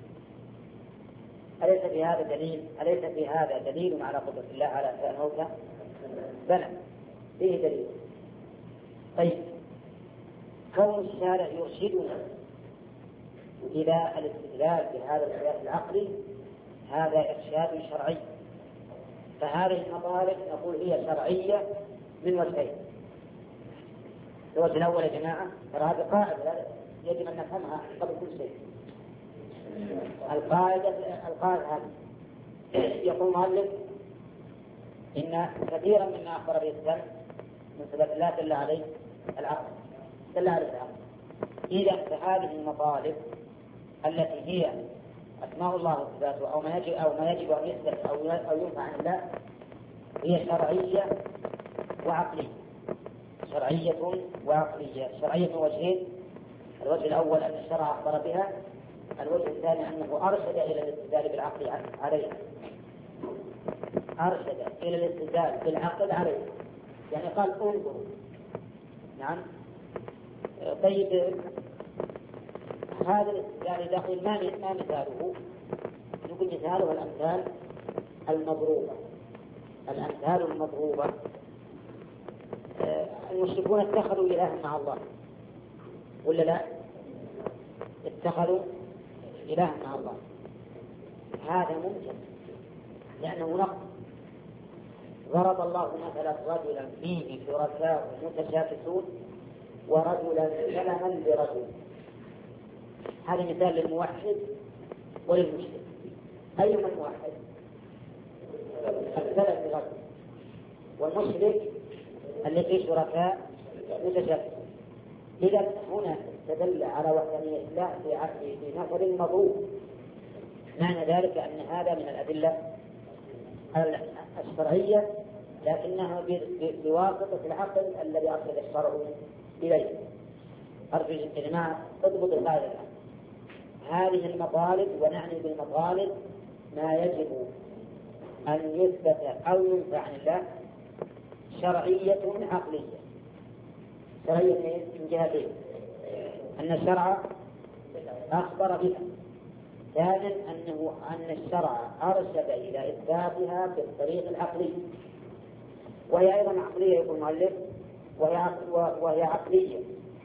أليس في هذا دليل؟ أليس في هذا دليل على قدرة الله على إحياء الموتى؟ بلى، فيه دليل. طيب، كون الشارع يرشدنا إلى الاستدلال بهذا القياس العقلي هذا إرشاد شرعي، فهذه المطالب نقول هي شرعية من وجهين. الوجه الأول يا جماعة ترى هذه قاعدة يجب أن نفهمها قبل كل شيء. القاعدة هذه يقول المؤلف إن كثيرا مما أخبر به السلف من صفات الله دل عليه العقل، دل عليه العقل. إذا فهذه المطالب التي هي أسماء الله وصفاته أو ما يجب أن يثبت أو ينفع عن الله هي شرعية وعقلية. شرعية وعقلية. شرعية وجهين: الوجه الأول أن الشرع أخبر بها، الوجه الثاني أنه أرشد إلى الاستدلال بالعقل عليها. أرشد إلى الاستدلال بالعقل عليها، يعني قال انظروا. نعم. طيب، هذا الاستدلال داخل ما مثاله؟ نقول مثاله الأمثال المضروبة. الأمثال المضروبة المشركون اتخذوا إلها مع الله ولا لا؟ اتخذوا إلها مع الله. هذا ممكن لأنه نقص. ضرب الله مثلا رجلا فيه شركاء متشاكسون ورجلا سلما لرجل. هذا مثال للموحد وللمشرك. أيهما الموحد؟ السلم لرجل، والمشرك الذي شركاء متشاكسون. إذا هنا استدل على وحدانية الله في مثل مضروب. معنى ذلك أن هذا من الأدلة الشرعية، لكنها بواسطة العقل الذي أرشد الشرع إليه. أرجو يا جماعة اضبط القاعدة الآن. هذه المطالب، ونعني بالمطالب ما يجب أن يثبت أو ينفع عن الله، شرعية عقلية. شرعية من جهتين: أن الشرع أخبر بها، ثانيا أن الشرع أرشد إلى إثباتها بالطريق العقلي، وهي أيضا عقلية يقول المؤلف، وهي عقلية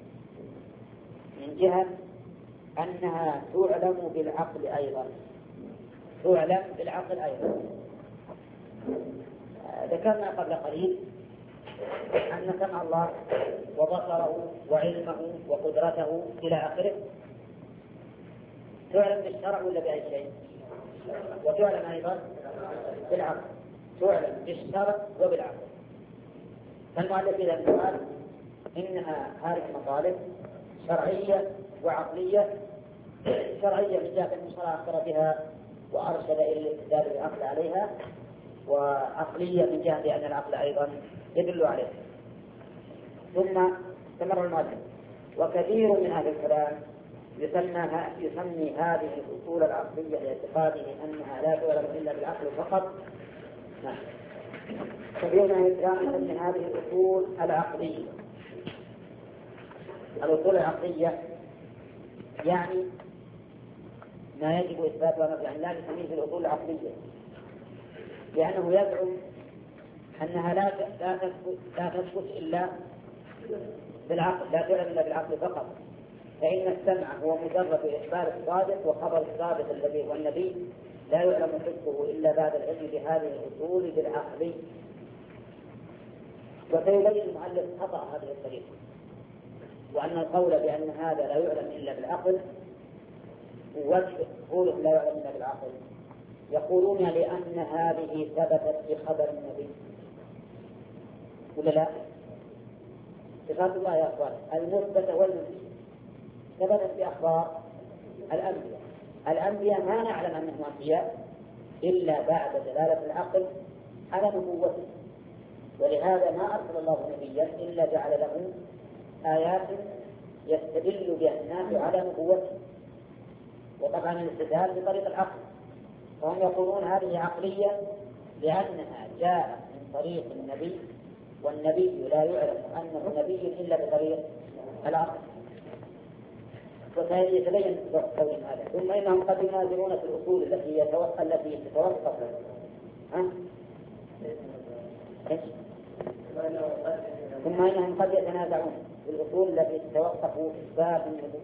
من جهة أنها تعلم بالعقل أيضا. تعلم بالعقل أيضا. ذكرنا قبل قليل أن سمع الله وبصره وعلمه وقدرته إلى آخره تعلم بالشرع ولا بأي شيء؟ وتعلم أيضا بالعقل. تعلم بالشرع وبالعقل. فالمؤلف إذا قال إنها هذه المطالب شرعية وعقلية. شرعية من جهة أن الشرع أخبر بها وأرشد إلى الاستدلال بالعقل عليها، وعقلية من جهة أن العقل أيضا يدل عليه. ثم استمر المؤلف: وكثير من أهل الكلام يسمي هذه الأصول العقلية لاعتقاده أنها لا تعلم إلا بالعقل فقط. تبين إدراكا لهذه الأصول العقلية. الأصول العقلية يعني ما يجب إثباته، يعني لا تسميه الأصول العقلية، لأنه يزعم أنها لا تثبت إلا بالعقل، لا تعلم إلا بالعقل فقط، فإن السمع هو مجرد إخبار الصادق وخبر الصادق الذي هو النبي، لا يعلم حكمه إلا بعد العلم بهذه الأصول بالعقل. وسيبين المؤلف خطأ هذه الطريقة، وأن القول بأن هذا لا يعلم إلا بالعقل وجه قوله لا يعلم إلا بالعقل، يقولون لأن هذه ثبتت في خبر النبي، ولا لا؟ صفات الله يا أخوان المثبتة والمنفية ثبتت في أخبار الأنبياء. الأنبياء ما نعلم أنهم أنبياء إلا بعد دلالة العقل على نبوته، ولهذا ما أرسل الله نبيا إلا جعل له آيات يستدل بها الناس على نبوته، وطبعا الاستدلال بطريق العقل، فهم يقولون هذه عقلية لأنها جاءت من طريق النبي، والنبي لا يعلم أنه نبي إلا بطريق العقل. وسيتبين قول هذا. ثم إنهم قد ينازلون في الأصول التي تتوقف ثم إنهم قد يتنازعون في الأصول التي تتوقف إثبات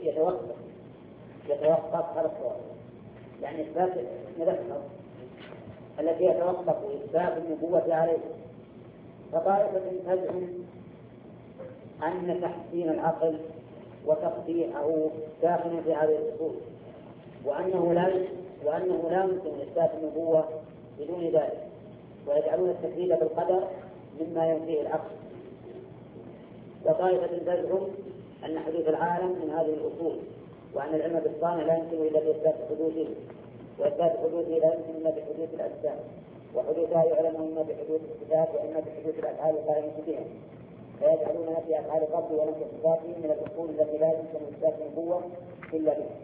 يتوقف هذا الصواب، يعني إثبات نذكر التي يتوقف إثبات النبوة عليه. فطائفة تزعم أن تحسين العقل وتصحيحه داخل في هذه الأصول، وأنه لا يمكن إثبات النبوة بدون ذلك، ويجعلون التكذيب بالقدر مما ينفيه العقل. وطائفة تزعم أن حدوث العالم من هذه الأصول، وأن العلم بالصانع لا يمكن إلا بإثبات حدوثه، وإثبات حدوثه لا يمكن إلا بحدوث الأجسام، وحدوثها يعلم إما بحدوث الصفات وإما بحدوث الأفعال القائمة بها، فيجعلون نفي أفعال الرب ونفي صفاته من الأصول التي لا يمكن إثبات النبوة إلا بها.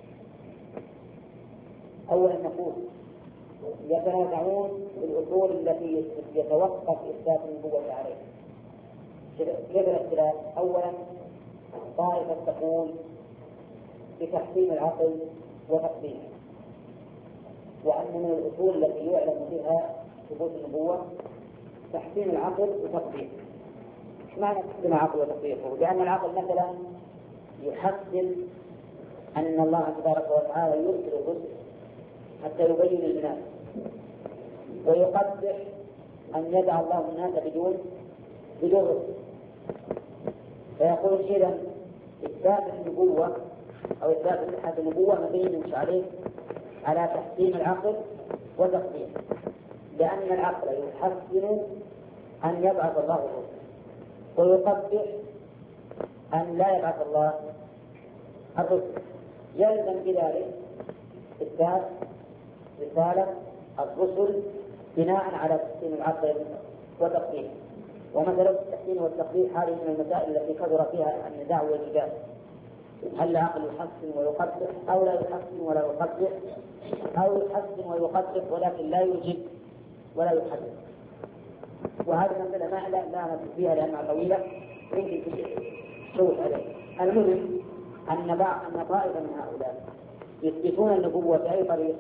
أولا نقول يتنازعون في الأصول التي يتوقف إثبات النبوة عليها. كيف الاختلاف؟ أولا طائفة تقول بتحسين العقل وتقديمه، وأن من الأصول التي يعلم بها ثبوت النبوة تحسين العقل وتقديمه. إيش معنى تحسين العقل وتقديمه؟ لأن العقل مثلا يحسن أن الله تبارك وتعالى يرسل الرسل حتى يبين للناس، ويقدح أن يدع الله الناس بدون رسل. فيقول إذا إثبات النبوة أو إثبات صحة النبوة مبين عليه على تحسين العقل وتقديمه، لأن العقل يحسن أن يبعث الله الرسل، ويقدح أن لا يبعث الله الرسل. يلزم بذلك إثبات رسالة الرسل بناء على تحسين العقل وتقديمه. ومثلا التحسين والتقديم هذه من المسائل التي كثر فيها النزاع والجدال، هل العقل يحسن ويقدح أو لا يحسن ولا يقدح، أو يحسن ويقدح ولكن لا يوجب ولا يحدث. وهذه المسألة لا نفس فيها لأنها طويلة يمكن تشوش عليه. المهم أن طائفة من هؤلاء يثبتون النبوة بأي طريق؟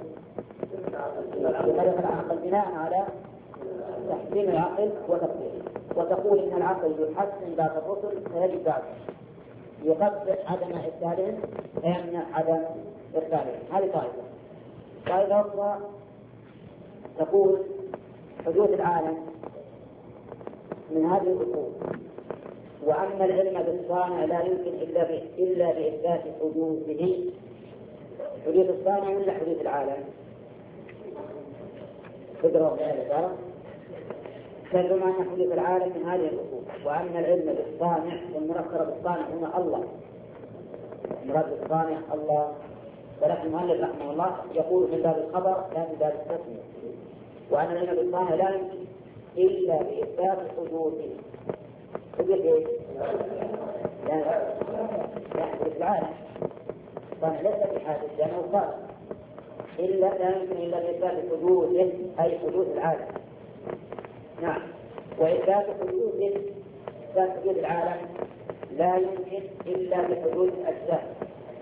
بطريقة العقل بناء على تحسين العقل وتقديره، وتقول إن العقل يحسن ذات الرسل فيجب ذلك، يقدح عدم إرسالهم فيمنع عدم إرسالهم. هذه طائفة أخرى تقول حدوث العالم من هذه الأصول، وأن العلم بالصانع لا يمكن إلا بإثبات حدوثه. حدوث الصانع ولا حدوث العالم؟ تدرون ذلك؟ كلمة أن حدوث العالم من هذه الأصول، وأن العلم بالصانع والمركب بالصانع هنا الله، المراد بالصانع الله. ولكن المؤلف رحمه الله يقول من باب الخبر لا من باب التسمية، وأن العلم بالصانع لا يمكن إلا بإثبات حدوثه. حدوث إيه؟ يعني حدوث العالم الصانع ليس بحادث لأنه صار لا يمكن إلا بإثبات حدوثه، أي حدوث العالم. نعم. وإثبات حدود العالم لا يمكن إلا بحدود الأجزاء.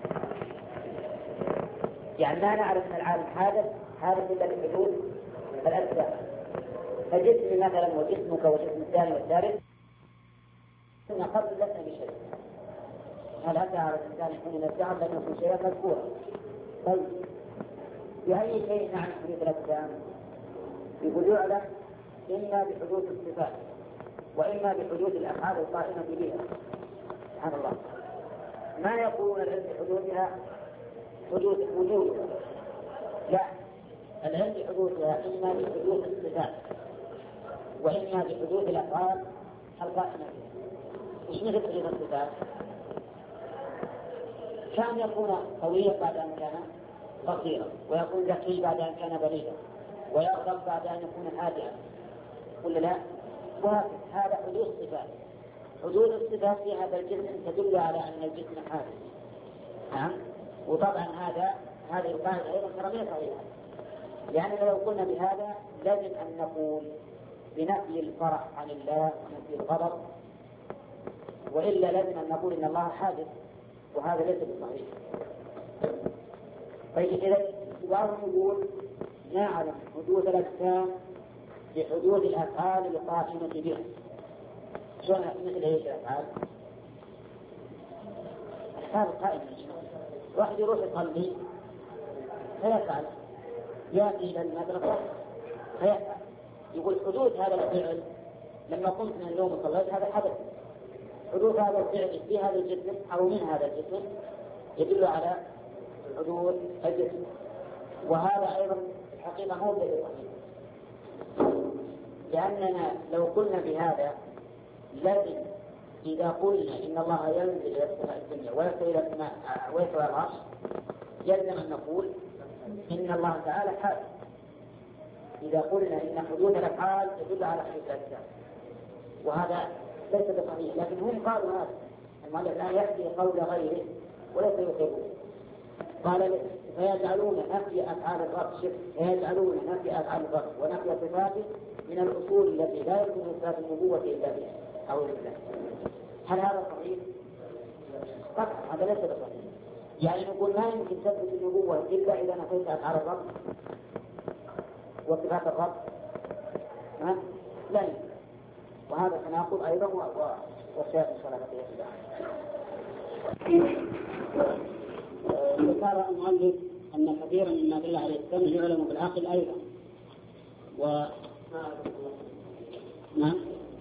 يعني ما نعرف أن العالم حادث إلا بحدود الأجزاء. فجسم مثلا وجسمك وجسم الثاني والثالث كنا قبل لسنا بشيء. هل أتى على الإنسان حين الدهر لم يكن شيئا مذكورا؟ طيب بأي شيء نعرف حدود الأجسام؟ يقول يعلم إما بحدود الصفات وإما بحدود الأفعال القائمة بها. سبحان الله، ما يقولون العلم بحدودها حدود وجودها، لا، العلم بحدودها إما بحدود الصفات وإما بحدود الأفعال القائمة بها. إيش مثل حدود الصفات؟ كان يكون طويلا بعد أن كان قصيرا، ويكون ذكي بعد أن كان بليدا، ويغضب بعد أن يكون هادئا، ولا لا؟ وهذا حدود الصفات. حدود الصفات في هذا الجسم تدل على أن الجسم حادث. نعم. وطبعا هذه القاعدة أيضا ترى غير صحيحة، لأننا لو قلنا بهذا لازم أن نقول بنفي الفرح عن الله ونفي الغضب، وإلا لازم أن نقول إن الله حادث، وهذا ليس بصحيح. طيب إذا بعضهم يقول نعلم حدود الأجسام بحدود الأفعال القائمة بها. شو مثل هيك الأفعال؟ الأفعال القائمة. واحد يروح يصلي فيفعل، يأتي إلى المدرسة فيفعل. يقول حدود هذا الفعل لما قمت من النوم وصليت هذا حدث. حدود هذا الفعل في هذا الجسم أو من هذا الجسم يدل على حدود الجسم، وهذا أيضا الحقيقة هو الذي صحيح، لأننا لو قلنا بهذا لازم إذا قلنا إن الله ينزل إلى السماء الدنيا ويصل إلى السماء ويصل إلى العرش يلزم أن نقول إن الله تعالى حادث. إذا قلنا إن حدود الأفعال تدل على حدود الأجسام، وهذا ليس بصحيح، لكن هم قالوا هذا. المؤلف الآن يحكي قول غيره وليس يقره. قال فيجعلون نفي أفعال الرب فيجعلون نفي أفعال الرب ونفي صفاته من الأصول التي لا يمكن إثبات النبوة إلا بها أو بالله. هل هذا صحيح؟ طبعا هذا ليس بصحيح. يعني نقول ما يمكن تثبت النبوة إلا إذا نفيت أفعال الرب وصفات الرب، لا يمكن. وهذا تناقض أيضا والشيخ صلى ذكر المؤلف أن كثيرا مما دل عليه السمع يعلم بالعقل أيضا. نعم.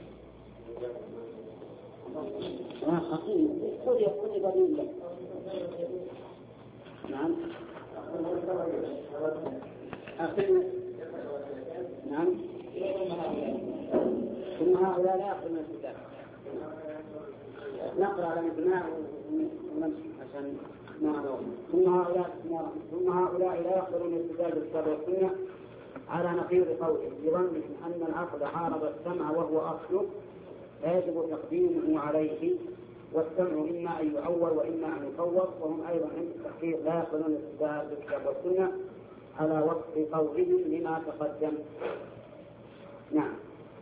خذ يكون بديل. نعم. نعم. ثم هؤلاء لا يأخذون الكتاب. نقرأ على مثلنا عشان ثم هؤلاء لا يقبلون الكتاب بالكتاب والسنة على نقيض قوله بظنهم أن العقل عارض السمع وهو أصله فيجب تقديمه عليه، والسمع إما أن يعول وإما أن يفوض. وهم أيضا عند التحقيق لا يقبلون الكتاب بالكتاب والسنة على وفق قولهم لما تقدم. نعم.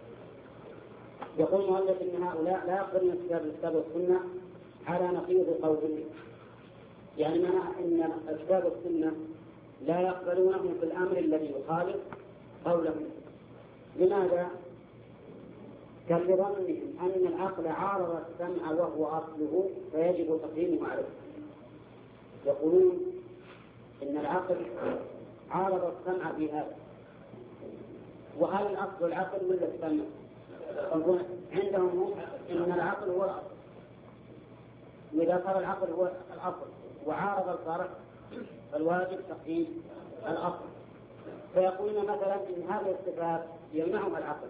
يقول المؤلف إن هؤلاء لا يقبلون الكتاب والسنة على نقيض قوله، يعني معنى أن الكتاب والسنة لا يقبلونه في الأمر الذي يخالف قولهم. لماذا؟ كظنهم أن العقل عارض السمع وهو أصله فيجب تقديمه عليه. يقولون إن العقل عارض السمع في هذا، وهل الأصل العقل ولا السمع؟ عندهم إن العقل هو الأصل، وإذا صار العقل هو الأصل وعارض الفرع فالواجب تقديم الأصل. فيقولون مثلا إن هذه الصفات يمنعها العقل،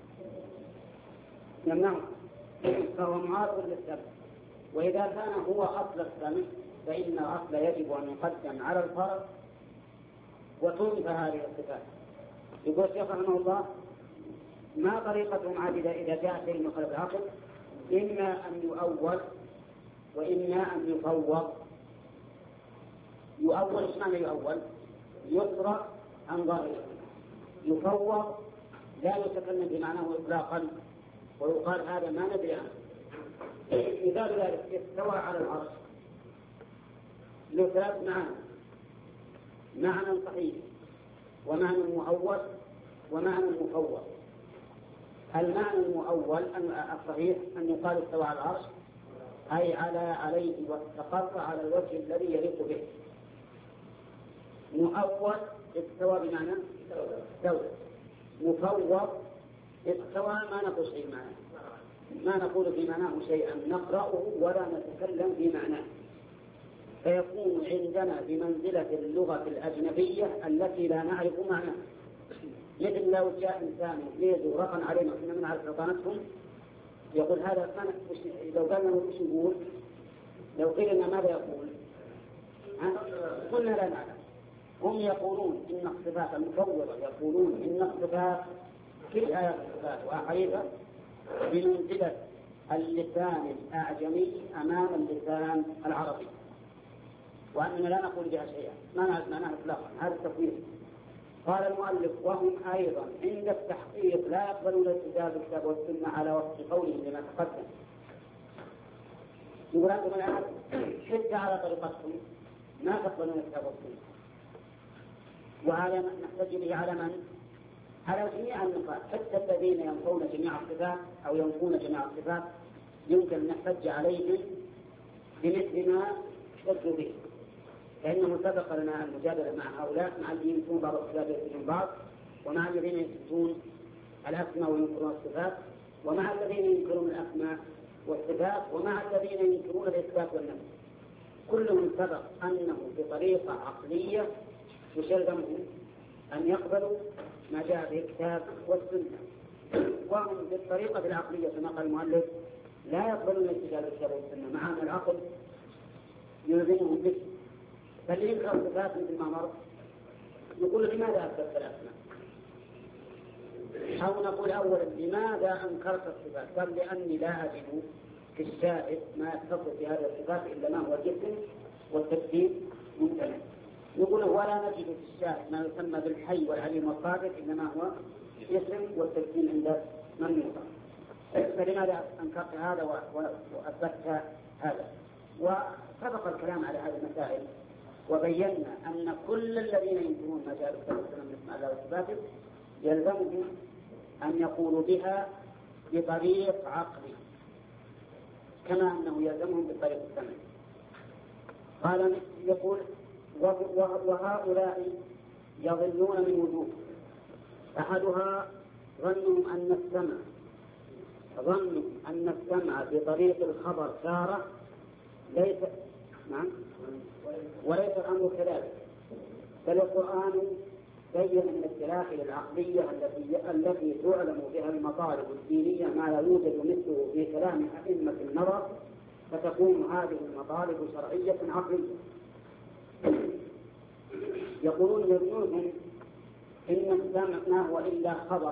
يمنعها، فهو معارض للسمع. وإذا كان هو أصل السمع فإن الأصل يجب أن يقدم على الفرع وتنفى هذه الصفات. يقول الشيخ رحمه الله ما طريقتهم عادلة إذا جاء شيء مخالف العقل؟ إما أن يؤول وإما أن يفوض. يؤول إيش معنى يؤول؟ يصرف عن ظاهره. يفوض لا يتكلم بمعناه إطلاقا ويقال هذا ما ندري عنه. مثال ذلك استوى على العرش له ثلاث معاني: معنى صحيح ومعنى مؤول ومعنى مفوض. المعنى المؤول الصحيح أن يقال استوى على العرش أي عليه واستقر على الوجه الذي يليق به. مؤول استوى بمعنى استوى. مفوض استوى ما نقول شيء معناه، ما نقول في معناه شيئا، نقرأه ولا نتكلم في معناه، فيكون عندنا بمنزلة اللغة الأجنبية التي لا نعرف معناها. مثل لو جاء إنسان يريد رقا علينا وإحنا من نعرف رقانتهم يقول هذا لو قال لنا وش يقول، لو قيل لنا ماذا يقول قلنا لا نعلم. هم يقولون إن الصفات المفوضة يقولون إن الصفات كل آيات الصفات وأحاديثها بمنزلة اللسان الأعجمي أمام اللسان العربي، وأننا لا نقول بها شيئا ما نعرف معناها إطلاقا. هذا التفويض. قال المؤلف: وهم أيضا عند التحقيق لا يقبلون الالتزام بالكتاب والسنة على وفق قولهم لما تقدم. يقول أنتم الآن حتى على طريقتكم ما تقبلون الكتاب والسنة، وهذا نحتج به على من؟ على جميع النقاط، حتى الذين ينفون جميع الصفات أو ينفون جميع الصفات يمكن أن نحتج عليهم بمثل ما احتجوا به، لأنه سبق لنا المجادلة مع هؤلاء، مع الذين ينكرون بعض الصفات ويثبتون بعض، ومع الذين يثبتون الأسماء وينكرون الصفات، ومع الذين ينكرون الأسماء والصفات، ومع الذين ينكرون الإثبات والنفي. كلهم سبق أنه بطريقة عقلية يلزمهم أن يقبلوا ما جاء به الكتاب والسنة، وهم بالطريقة العقلية كما قال المؤلف لا يقبلون الكتاب والسنة، مع أن العقل يلزمهم به. فاللي ينكر الصفات مثل ما مر يقول لماذا أثبت الأسماء؟ أو نقول أولا لماذا أنكرت الصفات؟ قال لأني لا أجد في الشاهد ما يتصف بهذه الصفات إلا ما هو الجسم والتكذيب ممتنع. يقول ولا نجد في الشاهد ما يسمى بالحي والعليم والقادر إنما هو اسم والتكذيب عند ممنوع. فلماذا أنكرت هذا وأثبت هذا؟ وسبق الكلام على هذه المسائل وبينا أن كل الذين ينكرون ما جاء بالكتاب والسنة من اسماء الله وصفاته يلزمهم أن يقولوا بها بطريق عقلي كما أنه يلزمهم بطريق السمع. قال يقول وهؤلاء يضلون من وجوه: أحدها ظنهم أن السمع بطريق الخبر تارة ليس وليس الأمر كذلك، بل القرآن بين من الدلائل العقلية التي تعلم بها المطالب الدينية ما لا يوجد مثله في كلام أئمة النظر، فتكون هذه المطالب شرعية عقلية. يقولون يظنونهم إن السمع ما هو إلا خبر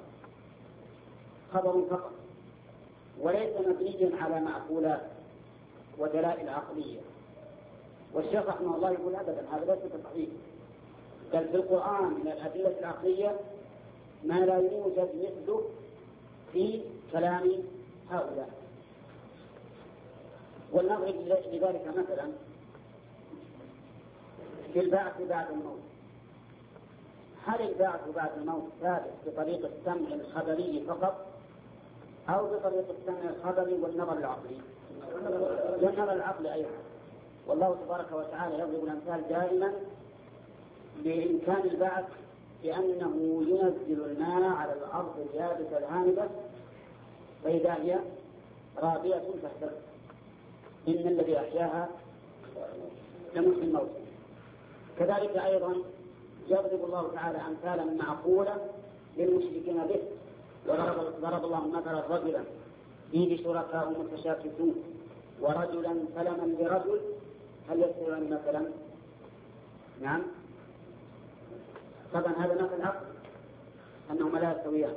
فقط وليس مبنيا على معقولات ودلائل عقلية. والشيخ رحمه الله يقول أبدا هذا ليس صحيح، بل في القرآن من الأدلة العقلية ما لا يوجد مثله في كلام هؤلاء. ولنضرب لذلك مثلا في البعث بعد الموت. هل البعث بعد الموت ثابت بطريقة السمع الخبري فقط أو بطريقة السمع الخبري والنظر العقلي؟ والنظر العقلي أيضا. والله تبارك وتعالى يضرب الأمثال دائما بإمكان البعث بأنه ينزل الماء على الأرض اليابسة الهامدة فإذا هي رابية تحترق. إن الذي أحياها لمحيي الموت. كذلك أيضا يضرب الله تعالى أمثالا معقولة للمشركين به. وضرب الله مثلا رجلا فيه شركاء متشاكسون ورجلا سلما لرجل هل يستويان مثلا؟ نعم طبعا هذا مثل عقل أنهما لا يستويان.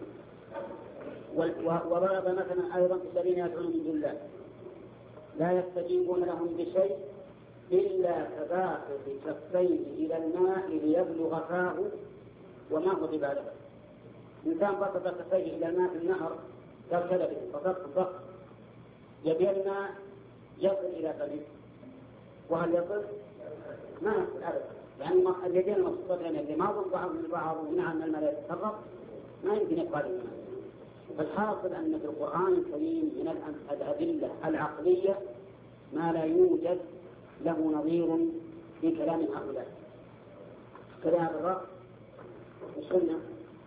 وضرب مثلا أيضا الذين يدعون من دون الله لا يستجيبون لهم بشيء إلا كباسط كفيه إلى الماء ليبلغ فاه وما هو ببالغه. إنسان بسط كفيه إلى الماء في النهر يغتسل به فصدق يبي الماء يصل إلى فمه، وهل يصل؟ ما يصل أبدا، يعني اليدين المبسوطتين اللي ما ضد بعض من بعض ومنع أن الماء يتسرب ما يمكن يقبل الماء. فالحاصل أن في القرآن الكريم من الأدلة العقلية ما لا يوجد له نظير في كلام هؤلاء. كلام الرب والسنة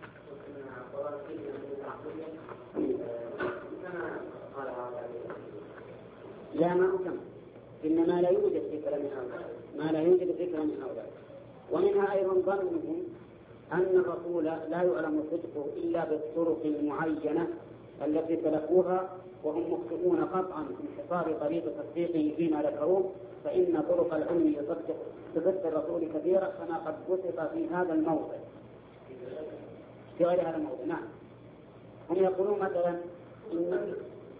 لا ما أكمل، إنما لا يوجد في كلام هؤلاء، ما لا يوجد في كلام هؤلاء. ومنها أيضا ظنهم أن الرسول لا يعلم صدقه إلا بالطرق المعينة التي سلكوها، وهم مخطئون قطعا في انحصار طريق تصديقه فيما ذكروه، فإن طرق العلم تصدق الرسول كثيرا كما قد وصف في هذا الموضع في غير هذا الموضع. نعم، هم يقولون مثلا إن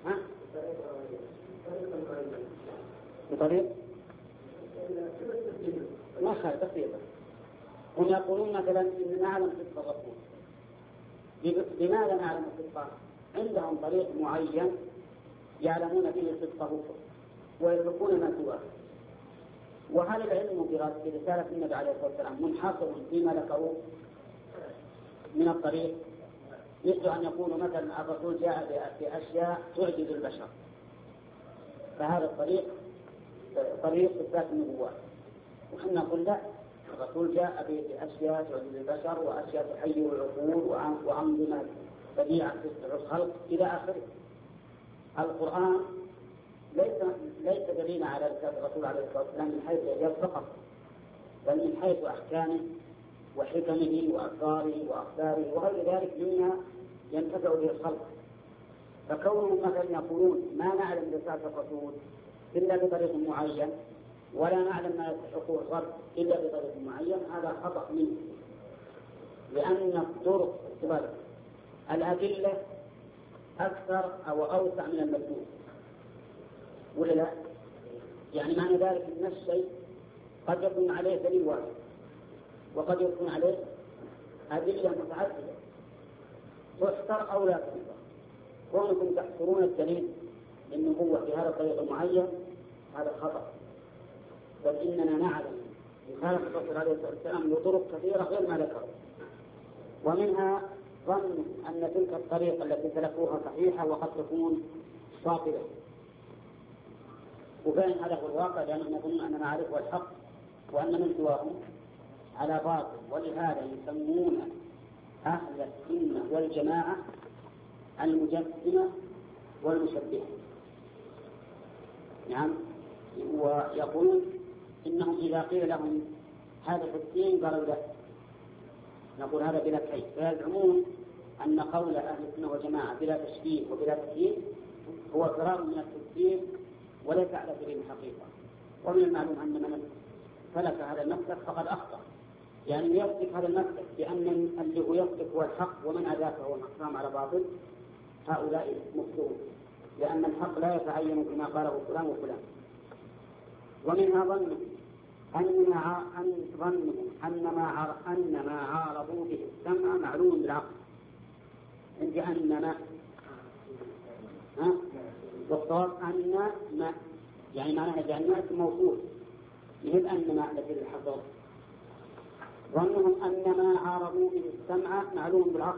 بطريق ما خالف بسيطة. هم يقولون مثلا إن نعلم صدق الرسول. لماذا نعلم صدقه؟ عندهم طريق معين يعلمون به صدقه ويتركون ما سواه. وهل العلم برسالة النبي عليه الصلاة والسلام منحصر فيما ذكروه من الطريق؟ مثل أن يقولوا مثلا الرسول جاء بأشياء تعجز البشر، فهذا الطريق طريق إثبات النبوات. وحنا نقول لا، الرسول جاء بأشياء تعجز البشر وأشياء تحير العقول وأنظمة بديعة تسرع الخلق إلى آخره. القرآن ليس دليلا على رسالة الرسول عليه الصلاة والسلام من حيث الإعجاز فقط، بل من حيث أحكامه وحكمه وأسراره وأخباره وغير ذلك مما ينتفع به الخلق. فكونهم مثلا يقولون ما نعلم رسالة الرسول إلا بطريق معين ولا نعلم ما يستحقه الرب إلا بطريق معين، هذا خطأ منه، لأن الطرق الأدلة أكثر أو أوسع من المدلول، ولا لا؟ يعني معنى ذلك أن الشيء قد يكون عليه دليل واحد وقد يكون عليه أدلة متعددة تحصر أو لا تحصر. كونكم تحصرون الدليل للنبوة في هذا الطريق المعين هذا خطأ، بل إننا نعلم رسالة الرسول عليه الصلاة والسلام بطرق كثيرة غير ما ذكر. ومنها ظن أن تلك الطريقة التي سلكوها صحيحة وقد تكون باطلة، وفعلا هذا هو الواقع، لأنهم يظنون أن معارفه الحق وأن من سواهم على باطل. ولهذا يسمون أهل السنة والجماعة المجسمة والمشبهة. نعم، ويقولون إنهم إذا قيل لهم هذا في الدين قالوا لا، نقول هذا بلا كيف. فيزعمون أن قول أهل السنة والجماعة بلا تشبيه وبلا تكييف هو فرار من التكفير وليس على سبيل الحقيقة. ومن المعلوم أن من سلك هذا المسلك فقد أخطأ، يعني يسلك هذا المسلك بأن اللي هو يسلك هو الحق ومن عداه هو الحكام على باطل، هؤلاء مخطئون، لأن الحق لا يتعين بما قاله فلان وفلان. ومنها ظنهم أن ما عارضوا به السمع معلوم بالعقل. عند أن ما والصواب أن ما، يعني معناها جعلناه موصول مثل أن ما الذي الحصر. ظنهم أن ما عارضوا به السمع معلوم بالعقل.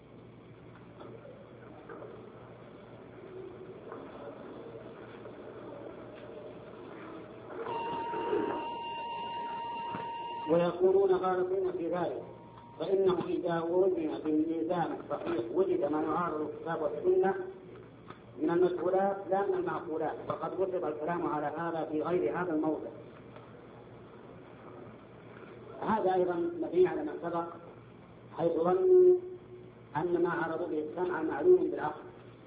ويكونون غالطين في ذلك، فإنه إذا وزن بالميزان الصحيح وجد ما يعارض الكتاب والسنة من المسؤولات لا من المعقولات، وقد وصف الكلام على هذا في غير هذا الموضع. هذا أيضا مبني على ما سبق، حيث ظنوا أن ما عرضوا به السمع معلوم بالعقل.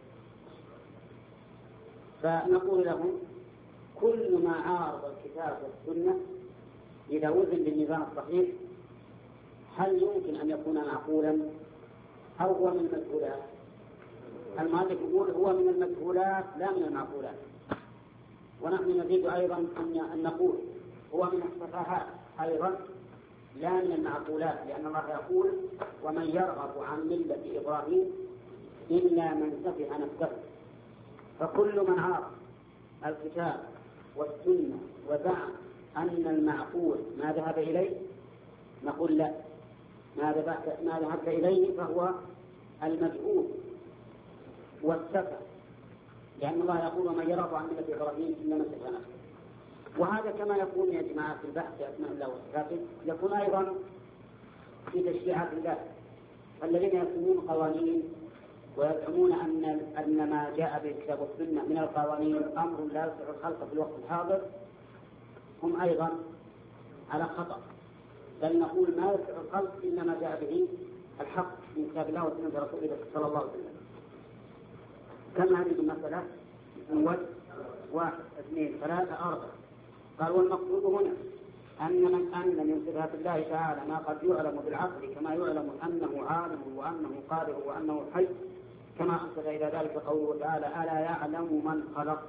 فنقول لهم كل ما عارض الكتاب والسنة إذا وزن بالميزان الصحيح هل يمكن أن يكون معقولا أو هو من المجهولات؟ المؤلف يقول هو من المجهولات لا من المعقولات. ونحن نزيد أيضا أن نقول هو من السفاهات أيضا لا من المعقولات، لأن الله يقول ومن يرغب عن ملة إبراهيم إلا من سفه نفسه. فكل من عارض الكتاب والسنة وزعم أن المعقول ما ذهب إليه نقول لا، ما ذهبت إليه فهو المجهول والسفه، لأن الله يقول ومن يرغب عن ملة إبراهيم إلا من سفه نفسه. وهذا كما يكون يا جماعة في البحث في أسماء الله وصفاته يكون أيضا في تشريعات الله. الذين يرسمون قوانين ويزعمون أن ما جاء به الكتاب والسنة من القوانين أمر لا يصلح الخلق في الوقت الحاضر هم أيضا على خطأ، بل نقول ما يصلح الخلق إلا ما جاء به الحق من كتاب الله وسنة رسوله صلى الله عليه وسلم. كم هذه المسألة؟ من وجه 1 2 3 4. قال والمقصود هنا أن من أن من صفات الله تعالى ما قد يعلم بالعقل كما يعلم أنه عالم وأنه قادر وأنه حي، كما أرشد إلى ذلك قوله تعالى ألا يعلم من خلق.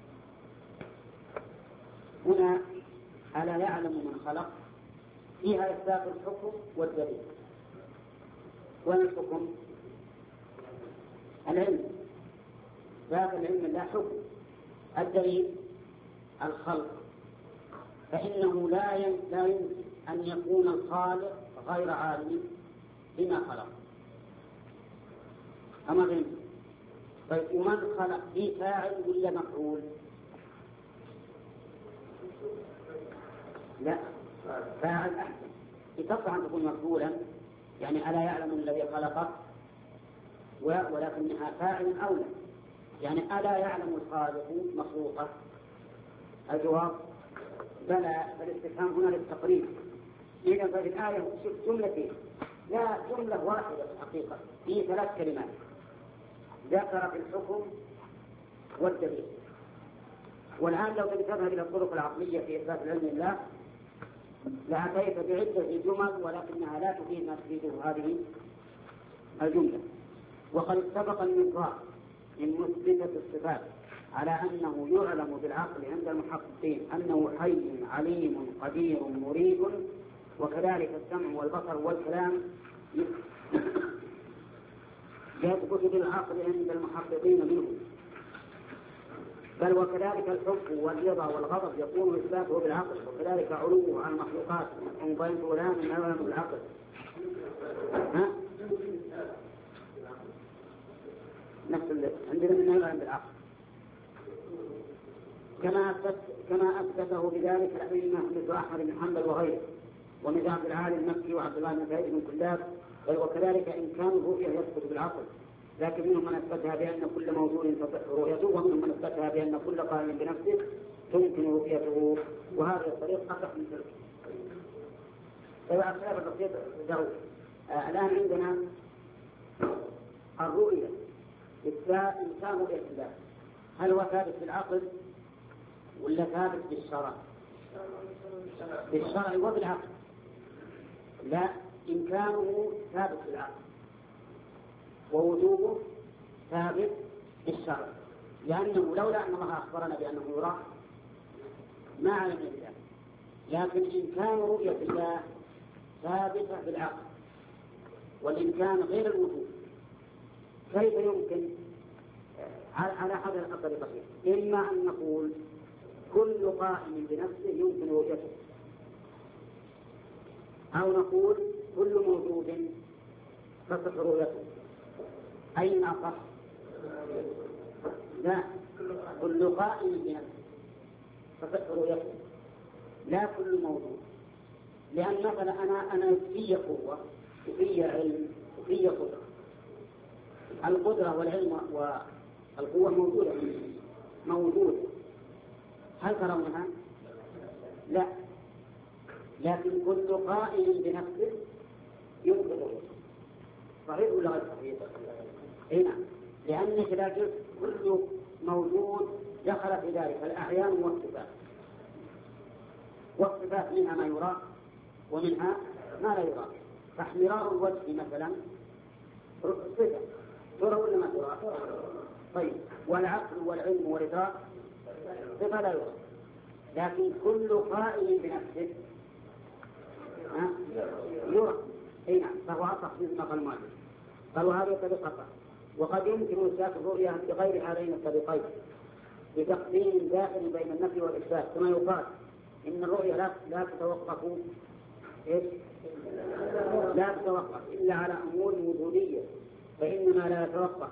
هنا ألا يعلم من خلق فيها إثبات الحكم والدليل. وين الحكم؟ العلم، ذات العلم لا حكم. الدليل الخلق، فإنه لا يمكن أن يكون الخالق غير عالم بما خلق. أما غير طيب ومن خلق في فاعل ولا مفعول؟ لا، فاعل أحسن. يتصح أن تكون مفعولا، يعني ألا يعلم الذي خلقه، ولكنها فاعل أولى، يعني ألا يعلم الخالق مخلوقه. الجواب بلى، فالاستفهام هنا للتقريب. إذا ففي الآية شوف جملتين، لا جملة واحدة في الحقيقة في 3 كلمات ذكر في الحكم والدليل. والآن لو تذهب إلى الطرق العقلية في إثبات العلم لله لأتيت بعدة جمل ولكنها لا تفيد ما تفيده هذه الجملة. وقد سبق النظام من مثبتة الصفات على أنه يعلم بالعقل عند المحققين أنه حي عليم قدير مريد، وكذلك السمع والبصر والكلام يثبت بالعقل عند المحققين منه، بل وكذلك الحب والرضا والغضب يكون إثباته بالعقل، وكذلك علوه عن المخلوقات من بين فلان ما يعلم بالعقل. نفس عندنا من يعلم بالعقل، كما أثبته بذلك الأئمة مثل أحمد بن حنبل وغيره، ومثل عبد العالي المكي وعبد الله بن زيد بن كلاب. بل وكذلك إمكان الرؤية يثبت بالعقل، لكن منهم من أثبتها بأن كل موجود تصح رؤيته، ومنهم من أثبتها بأن كل قائم بنفسه تمكن رؤيته، وهذا الطريق أصح من تلك. فيبقى خلاف البسيط دعوه. الآن عندنا الرؤية إمكان رؤية الله، هل هو ثابت بالعقل ولا ثابت بالشرع؟ بالشرع وبالعقل. لا، إمكانه ثابت بالعقل ووجوبه ثابت بالشرع، لأنه لولا أن الله أخبرنا بأنه يرى ما علمنا بذلك. لكن إمكان رؤية الله ثابتة بالعقل، والإمكان غير الوجوب. كيف يمكن؟ على هذا الطريقتين: إما أن نقول كل قائم بنفسه يمكن رؤيته، أو نقول كل موجود تصح رؤيته. أين أصح؟ لا، كل قائم بنفسه تصح رؤيته، لا كل موجود. لأن مثلا أنا في قوة وفي علم وفي قدرة، القدرة والعلم والقوة موجودة، هل ترونها؟ لا، لكن كل قائم بنفسه يمكن رؤيته. صحيح ولا غير صحيح؟ هنا لأنك لا جزء كل موجود دخل في ذلك الأعيان والصفات، والصفات منها ما يرى ومنها ما لا يرى. فاحمرار الوجه مثلا صفة ترى ولا ما ترى؟ طيب، والعقل والعلم والإدراك صفة لا يرى، لكن كل قائم بنفسه يرى. أي نعم، فهو أصح مثل ما قال المؤلف. قالوا هذه طريقة. وقد يمكن إثبات الرؤيا بغير هذين الطريقين بتقديم داخل بين النفي والإثبات، كما يقال إن الرؤيا لا تتوقف لا تتوقف إلا على أمور وجودية، فإنما لا يتوقف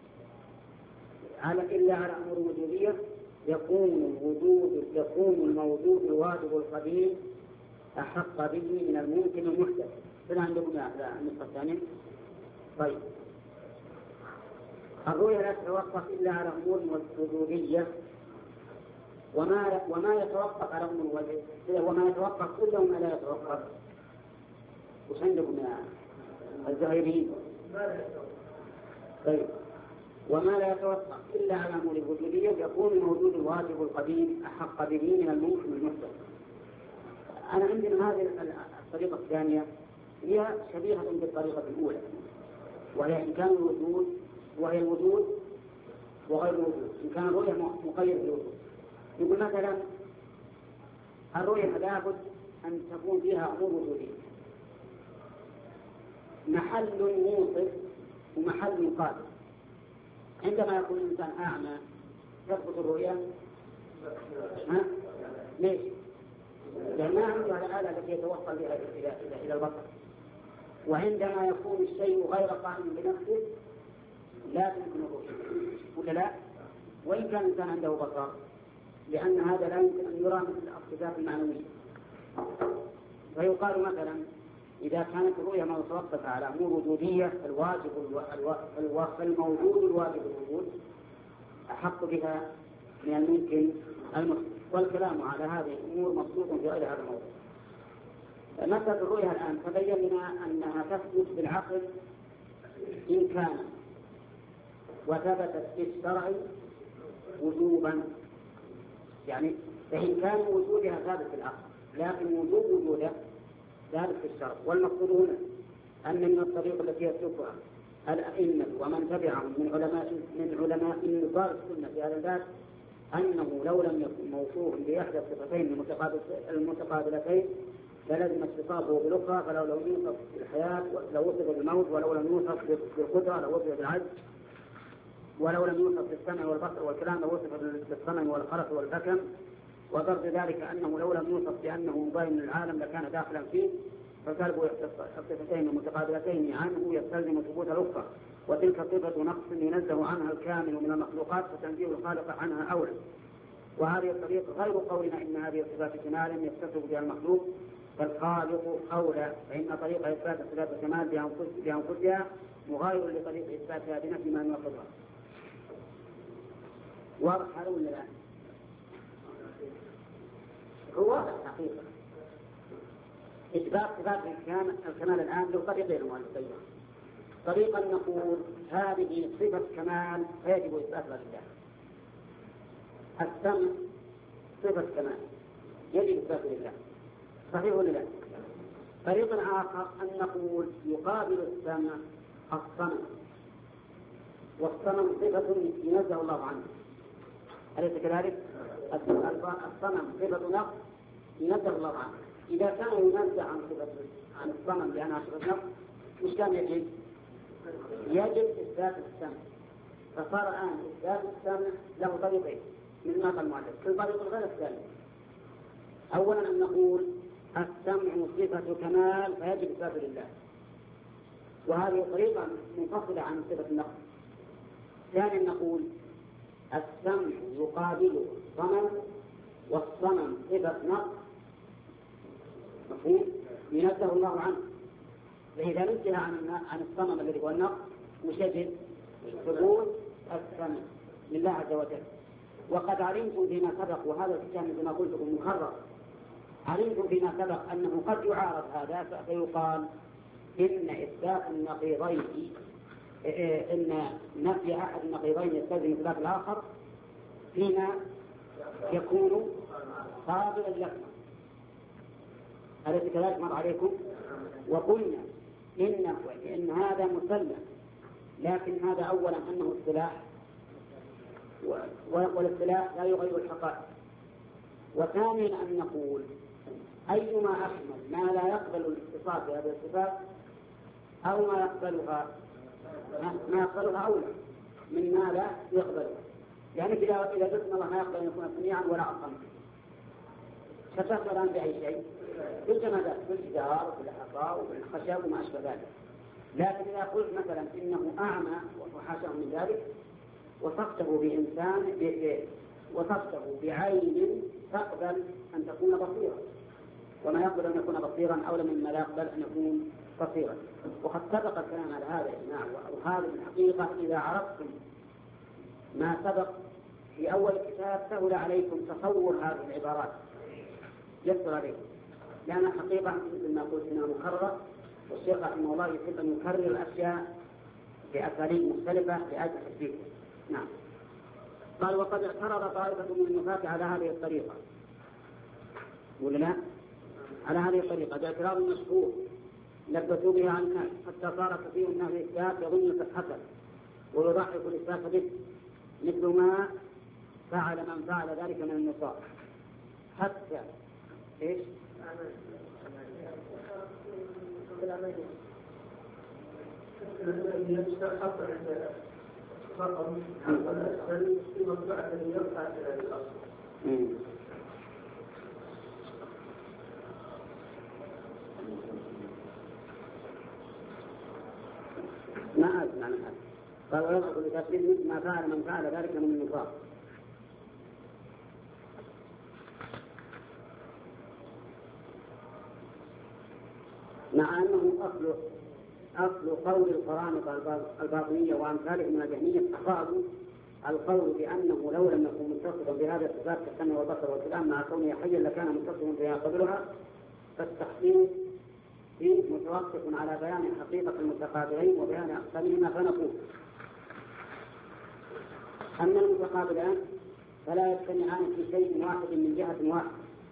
إلا على أمور وجودية يكون الموجود الواجب القديم أحق به من الممكن المحدث. فلا عندكم النسخة الثانية. طيب، الرؤيا لا تتوقف إلا على أمور وجودية، وما يتوقف على أمور وجودية، وما يتوقف إلا وما لا يتوقف. وش عندكم يا الزهيريين؟ طيب، وما لا يتوقف إلا على أمور وجودية يكون الموجود الواجب القديم أحق به من الممكن المحدث. أنا عندنا هذه الطريقة الثانية هي شبيهة بالطريقة الأولى، وهي إن كان الوجود وهي الوجود وغير الوجود، إن كان الرؤية مقيد بالوجود. يقول مثلا الرؤية لابد أن تكون فيها أمور وجودية، محل موصف ومحل قادر. عندما يكون الإنسان أعمى تثبت الرؤيا، ليش؟ لأن ما عنده الآلة التي يتوصل بها إلى البصر. وعندما يكون الشيء غير قائم بنفسه لا تمكن الرؤيا، ولا لا؟ وإن كان الإنسان عنده بصر، لأن هذا لا يمكن أن يرى مثل الصفات المعنوية. فيقال مثلا إذا كانت الرؤيا متوقفة على أمور وجودية فالموجود الواجب الوجود أحق بها من الممكن المحدث. والكلام على هذه الأمور مبسوط في غير هذا الموضوع. مسألة الرؤيا الآن تبين لنا أنها تثبت بالعقل إن كان، وثبتت في الشرع وجوبا، يعني فإن كان وجودها ثابت في العقل لكن وجودها ثابت في الشرع. والمقصود هنا أن من الطريق التي يسلكها الأئمة ومن تبعهم من علماء نظار السنة في هذا الباب أنه لو لم يكن موصوفا بإحدى الصفتين المتقابلتين فلازم اتصافه بالأخرى. فلو لم يوصف بالحياة لو وصف بالموت، ولو لم يوصف بالقدرة لو وصف بالعجز، ولو لم يوصف بالسمع والبصر والكلام لو وصف بالصنم والخرس والبكم. وضرب ذلك أنه لو لم يوصف بأنه مبين للعالم لكان داخلا فيه. فسلب الصفتين المتقابلتين عنه يستلزم ثبوت الأخرى، وتلك صفة نقص ينزه عنها الكامل من المخلوقات فتنزيه الخالق عنها أولى. وهذه الطريقة غير قولنا إن هذه الصفات كمال يتصف بها المخلوق، فالخالق أولى، فإن طريق إثبات صفات الكمال بأنفسها مغاير لطريق إثباتها بنفي ما يناقضها. واضح هذا ولا لا؟ هو الحقيقة إثبات صفات الكمال الآن له طريقين مؤلفين. طريقا نقول هذه صفة كمال فيجب إثباتها لله، السمع صفة كمال يجب إثباتها لله، صحيح ولا لا؟ طريق آخر أن نقول يقابل السمع الصنم، والصنم صفة ينزه الله عنه، أليس كذلك؟ الصنم صفة نقص ينزه الله عنه. إذا كان ينزه عن الصنم لأنها صفة نقص مش كان يجب إثبات السمع. فصار الآن إثبات السمع له طريقين من ما قال المؤلف. كل طريق غير الثاني. أولا أن نقول السمع صفة كمال فيجب إثبات لله، وهذه طريقة منفصلة عن صفة النقص. ثانيا نقول السمع يقابله الصنم، والصنم صفة نقص مفهوم ينزه الله عنه. فإذا نزه عن الصنم الذي هو النقص مشدد ثبوت السمع لله عز وجل. وقد علمتم فيما سبق، وهذا الكتاب كما قلت لكم مكرر، علمتم فيما سبق أنه قد يعارض هذا فيقال إن إثبات النقيضين إن نفي أحد النقيضين يستلزم إثبات الآخر فيما يكون قابلا لكم. أليس كذلك مر عليكم؟ وقلنا إن هذا مسلم، لكن هذا أولا أنه اصطلاح، والاصطلاح لا يغير الحقائق. وثانيا أن نقول أيما أشمل ما لا يقبل الاتصال بهذه الصفات أو ما يقبلها أولى من ما لا يقبلها. يعني إذا قلت الله ما يقبل أن يكون سميعا ولا أصم فتفضل بأي شيء بالجمادات بالجدار وبالحصى وبالخشب وما أشبه ذلك. لكن إذا قلت مثلا إنه أعمى وحاشاه من ذلك وصفته بعين تقبل أن تكون بصيرا، وما يقبل أن يكون بصيرا أولى مما لا يقبل أن يكون بصيرا. وقد سبق الكلام على هذا يا جماعة، وهذه الحقيقة إذا عرفتم ما سبق في أول الكتاب سهل عليكم تصور هذه العبارات، يسر عليكم، لأن الحقيقة مثل ما قلت إنها مكررة، والشيخ رحمه الله يحب أن يكرر الأشياء بأساليب مختلفة لأجل تثبيتها. نعم. قال وقد اعترض طائفة من النفاة على هذه الطريقة، ولا لا؟ على هذه الطريقة باعتراض مشهور لبثوا بها عن الناس حتى صار كثير من أهل الإثبات يظن صحته ويضحك الإثبات به، مثل ما فعل من فعل ذلك من النصارى حتى إيش؟ ما أسمع من هذا. قال ويضحك لتسليم ما فعل من فعل ذلك من النصارى. مع أنه أصل قول القرامطة الباطنية وأمثالهم من الجهمية قالوا القول بأنه لو لم يكن متصفا بهذا الصفات كالسمع والبصر والكلام مع كونه حيا لكان متصفا بها قبلها، فالتحقيق فيه متوقف على بيان حقيقة المتقابلين وبيان أقسامهما. فنقول أما المتقابلان فلا يجتمعان في شيء واحد من جهة واحدة.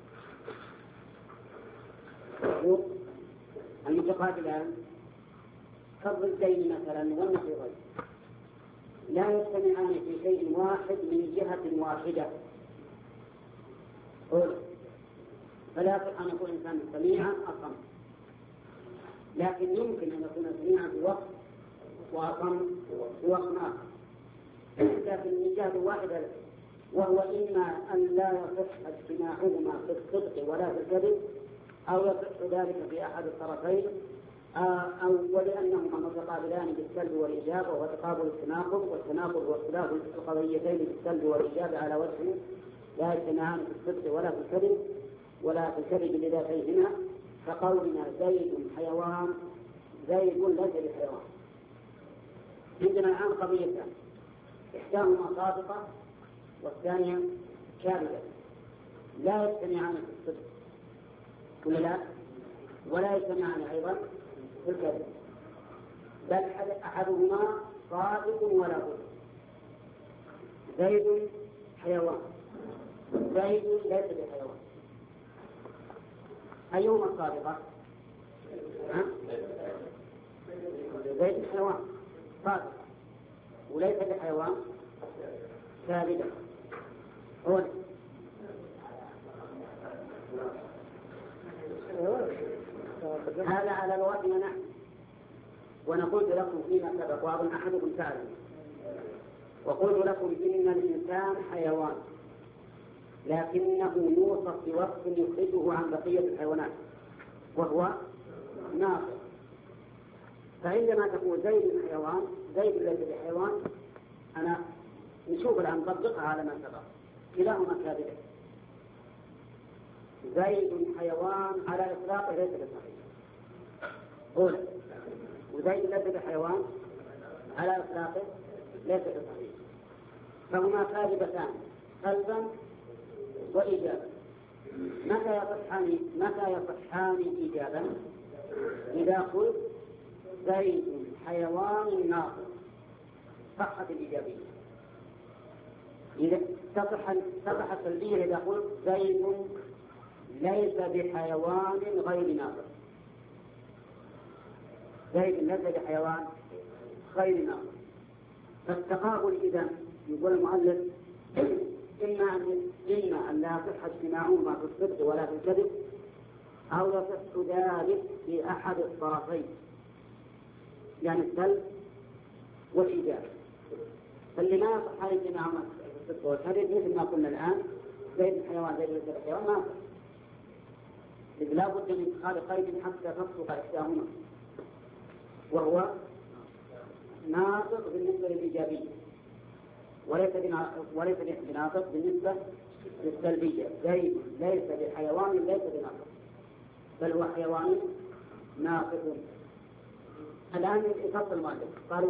المتقابلان كالضدين مثلا والنقيضين لا يجتمعان في شيء واحد من جهة واحدة. فلا يصح أن يكون إنسان سميعا أصم، لكن يمكن أن يكون سميعا في وقت وأصم في وقت آخر، لكن من جهة واحدة، وهو إما أن لا يصح اجتماعهما في الصدق ولا في الكذب، أو يصح ذلك في أحد الطرفين، أو ولأنهما متقابلان بالسلب والإجابة وهو تقابل التناقض، والتناقض واختلاف القضيتين بالسلب والإجابة على وجه لا يجتمعان في الصدق ولا في الكذب ولا في الكذب بذاتيهما، كقولنا زيد حيوان، زيد ليس بحيوان. عندنا الآن قضيتان، إحداهما صادقة والثانية كاذبة، لا يجتمعان في الصدق ولا لا، ولا يجتمعان أيضا في الكذب، بل أحدهما صادق ولا بد. زيد حيوان، زيد ليس بحيوان، أيهما الصادقة؟ زيد حيوان صادق وليس بحيوان كاذبة. هذا على لغتنا نحن، ونقول لكم فيما سبق وأظن أحدكم سأل، وقلت لكم إن الإنسان حيوان لكنه يوصف بوصف يخرجه عن بقية الحيوانات وهو ناقص. فعندما تقول زيد حيوان، زيد ليس بحيوان، أنا نشوف الآن نطبقها على ما سبق، كلاهما كاذبة. زيد حيوان على إطلاقه ليس بصحيح، وزيد ليس بحيوان على إطلاقه ليس بصحيح، فهما كاذبتان قلبا وإيجابا. متى يصحان إيجابا؟ إذا قلت زيد حيوان ناقص صحت الإيجابية. إذا تصح السلبية إذا قلت زيد ليس بحيوان غير ناقص، زيد ليس بحيوان غير ناقص. فالتقابل إذا يقول المؤلف إما أن لا يصح اجتماعهما في الصدق ولا في الكذب، أو يصح ذلك في أحد الطرفين، يعني السلب والإيجاب. فاللي ما يصح عليه جميعهما الصدق والكذب مثل ما قلنا الآن زيد الحيوان زيد الحيوان ما يصح، لا بد من اتخاذ قيد حتى تصدق إحداهما، وهو ناطق بالنسبة للإيجابية وليس بناطق بالنسبة للسلبية. زيد ليس بحيوان ليس بناطق، بل هو حيوان ناطق. الآن يفصل المؤلف قال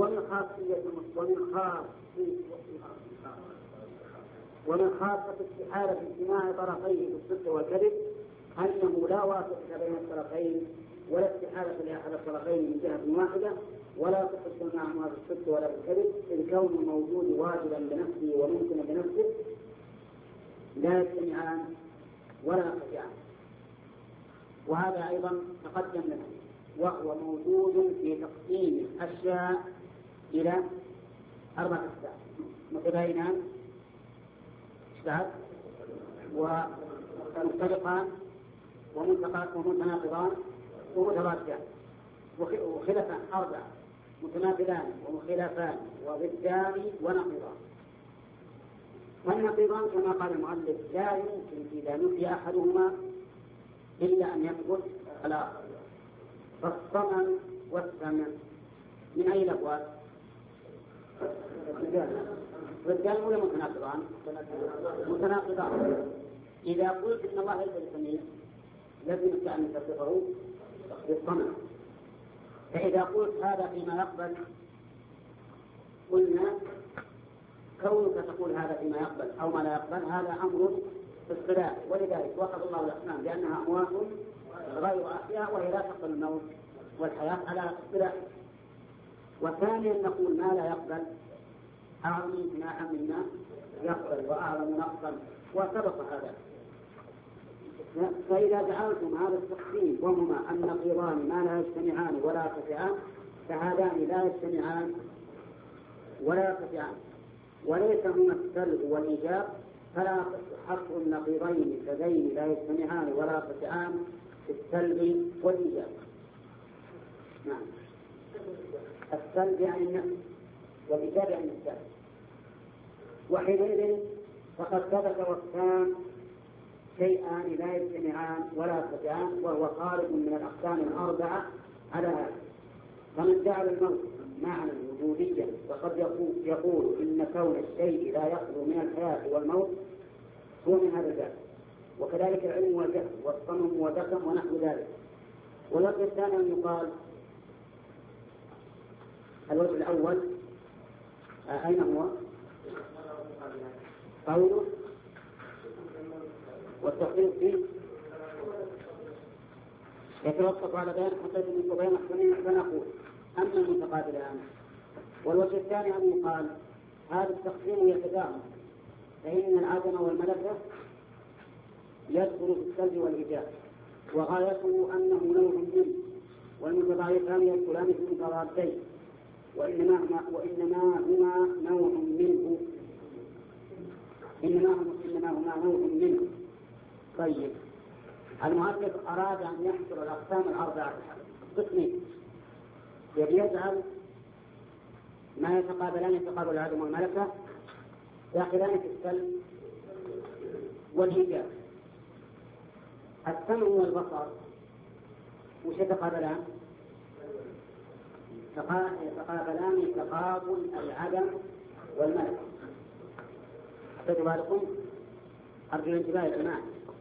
ومن خاصة استحالة اجتماع طرفيه بالصدق والكذب أنه لا واسطة بين الطرفين ولا استحالة لأحد الطرفين من جهة واحدة ولا تصح معهما بالصدق ولا بالكذب، إذ كون الموجود واجبا بنفسه وممكنا بنفسه لا يجتمعان ولا يرتفعان. وهذا أيضا تقدم لنا، وهو موجود في تقسيم الأشياء إلى 4 أقسام: متباينان ومتفقان ومتناقضان ومتضادان وخلفان 4: متناقضان ومخالفان وضدان ونقيضان. والنقيضان كما قال المؤلف لا يمكن إذا نفي أحدهما إلا أن يثبت الآخر. فالصمم والسمع من أي الأبواب؟ ضدان ولا متناقضان؟ متناقضان. إذا قلت إن الله ليس بسميع لازم أن تصفه بالصمم. فإذا قلت هذا فيما يقبل قلنا كونك تقول هذا فيما يقبل أو ما لا يقبل هذا أمر في الصلاة، ولذلك وصف الله الأصنام بأنها أموات غير أحياء وهي لا تقبل الموت والحياة على الصلاة. وثانيا نقول ما لا يقبل أعظم امتناعا مما يقبل وأعظم نقصا، وسبق هذا. فإذا جعلتم هذا التقسيم وهما النقيضان ما لا يجتمعان ولا يرتفعان فهذان لا يجتمعان ولا يرتفعان، وليس هما السلب والإيجاب، فلا حق النقيضين كذين لا يجتمعان ولا يرتفعان في السلب والإيجاب. نعم. السلب يعني النفس والإيجاب يعني السلب. وحينئذ فقد ثبت وقتان شيئان لا يجتمعان ولا يرتفعان، وهو خارج من الأقسام 4 على هذا. فمن جعل الموت معنى الوجودية فقد يقول إن كون الشيء لا يخلو من الحياة والموت هو من هذا الباب، وكذلك العلم والجهل والصمم والدكم ونحو ذلك. والوجه الثاني أن يقال الوجه الأول أين هو؟ قوله والتقريب فيه يتوقف على بيان حقيقة من بين محكمين، فنقول أما المتقابلان. والوجه الثاني أن يقال هذا التقسيم يتداخل، فإن العدم والملكة يدخل في السلب والإيجاب، وغايته أنه نوع منه، والمتضايقان يدخلان في المتضادين، وإنما هما نوع منه. إنما هما نوع منه. طيب، المؤلف أراد أن يحصر الأقسام 4 قسمين، يجعل ما يتقابلان تقابل العدم والملكة داخلان في السلب والإيجاب. السمع والبصر وش يتقابلان؟ يتقابلان تقابل العدم والملكة. أخذوا بالكم؟ أرجو الانتباه يا جماعة.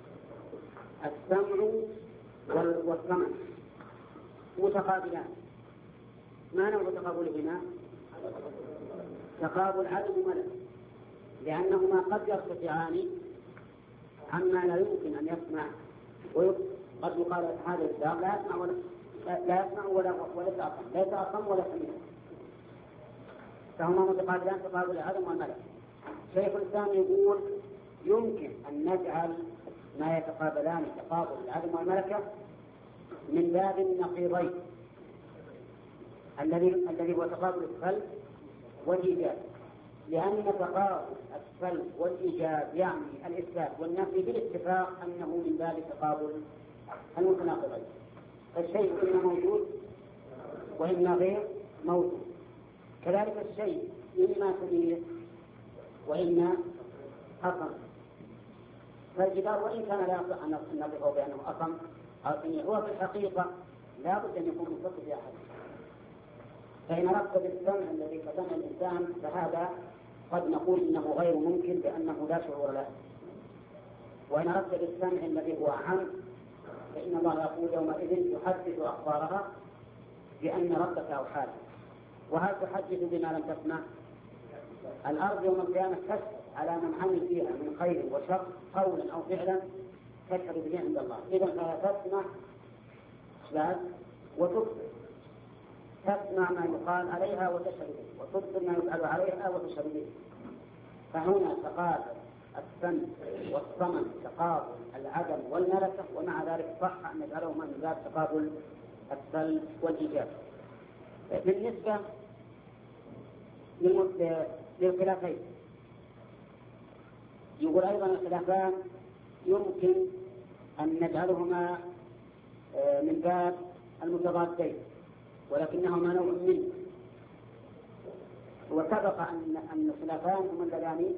السمع والسمع متقابلان. ما نوع تقابلهما؟ تقابل عدم وملكة، لأنهما قد يرتفعان عما لا يمكن أن يسمع، وقد يقال هذا الإنسان لا يسمع ولا يتأقم، لا يتأقم ولا يسمع، فهما متقابلان تقابل العدم والملكة. شيخ الإسلام يقول يمكن أن نجعل ما يتقابلان تقابل العدم والملكة من باب النقيضين الذي هو تقابل السلب والإيجاب، لأن تقابل السلب والإيجاب يعني الإثبات والنفي بالاتفاق أنه من باب تقابل المتناقضين. الشيء إما موجود وإما غير موجود، كذلك الشيء إما كبير وإما أصم. فالجدار وإن كان لا يصح أن نصفه بأنه أصم هو في الحقيقة لا بد أن يكون متصل بأحد. فإن أردت بالسمع الذي كسمع الإنسان فهذا قد نقول إنه غير ممكن لأنه لا شعور له. وإن أردت بالسمع الذي هو عام فإن الله يقول يومئذ يحدث أخبارها بأن ربك أوحى لها. وهل تحدث بما لم تسمع؟ الأرض يوم القيامة تشهد على من عمل فيها من خير وشر قولا أو فعلا تشهد به عند الله. إذا فلا تسمع بس وتبصر، تسمع ما يقال عليها وتشهد به، وتبصر ما يفعل عليها وتشهد به. فهنا تقابل السمع والصمم تقابل العدم والملكة، ومع ذلك صح أن نجعلهما من باب تقابل السلب والإيجاب. بالنسبة للخلافين يقول أيضا الخلافان يمكن أن نجعلهما من باب المتضادين ولكنهما نوع منه. وسبق أن الخلافان هما اللذان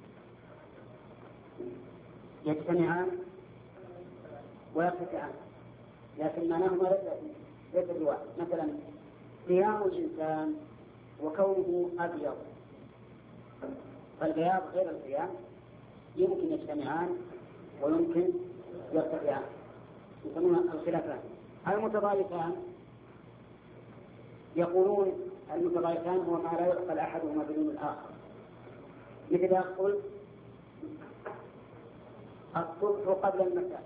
يجتمعان ويرتفعان، لكن معناهما ليس بواحد. مثلا قيام الإنسان وكونه أبيض، فالبياض غير القيام يمكن يجتمعان ويمكن يرتفعان، يسمون الخلافان. المتضايقان يقولون المتضايقان هو ما لا يعقل أحدهما بدون الآخر. مثل يقول الصبح قبل المساء،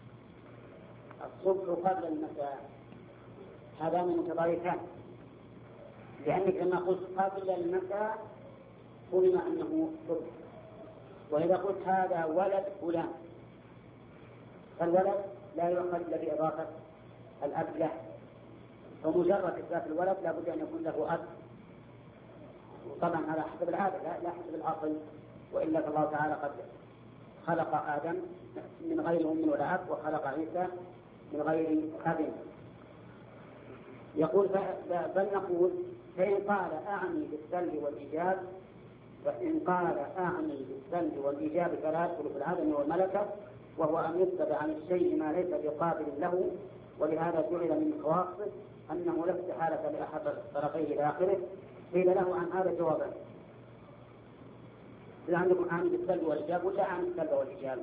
الصبح قبل المساء، هذان متضايقان، لأنك لما قلت قبل المساء قلنا أنه صبح. وإذا قلت هذا ولد فلان فالولد لا يؤخذ إلا بإضافة الأب له، ومجرد إثبات الولد لا بد أن يكون له أب. وطبعا هذا حسب العادة لا حسب العقل، وإلا فالله تعالى قد خلق آدم من غير أم ولا أب، وخلق عيسى من غير أب. يقول بل نقول فإن قال أعني بالسلب والإيجاب، فإن قال أعني بالسلب والإيجاب فلا يدخل في العدم والملكة، وهو أن يثبت عن الشيء ما ليس بقابل له. ولهذا جعل من خواصه أنه لا استحالة لأحد طرفيه إلى آخره. قيل له عن هذا جوابا، إذا عندكم أعني بالسلب والإيجاب ولا أعني بالسلب والإيجاب؟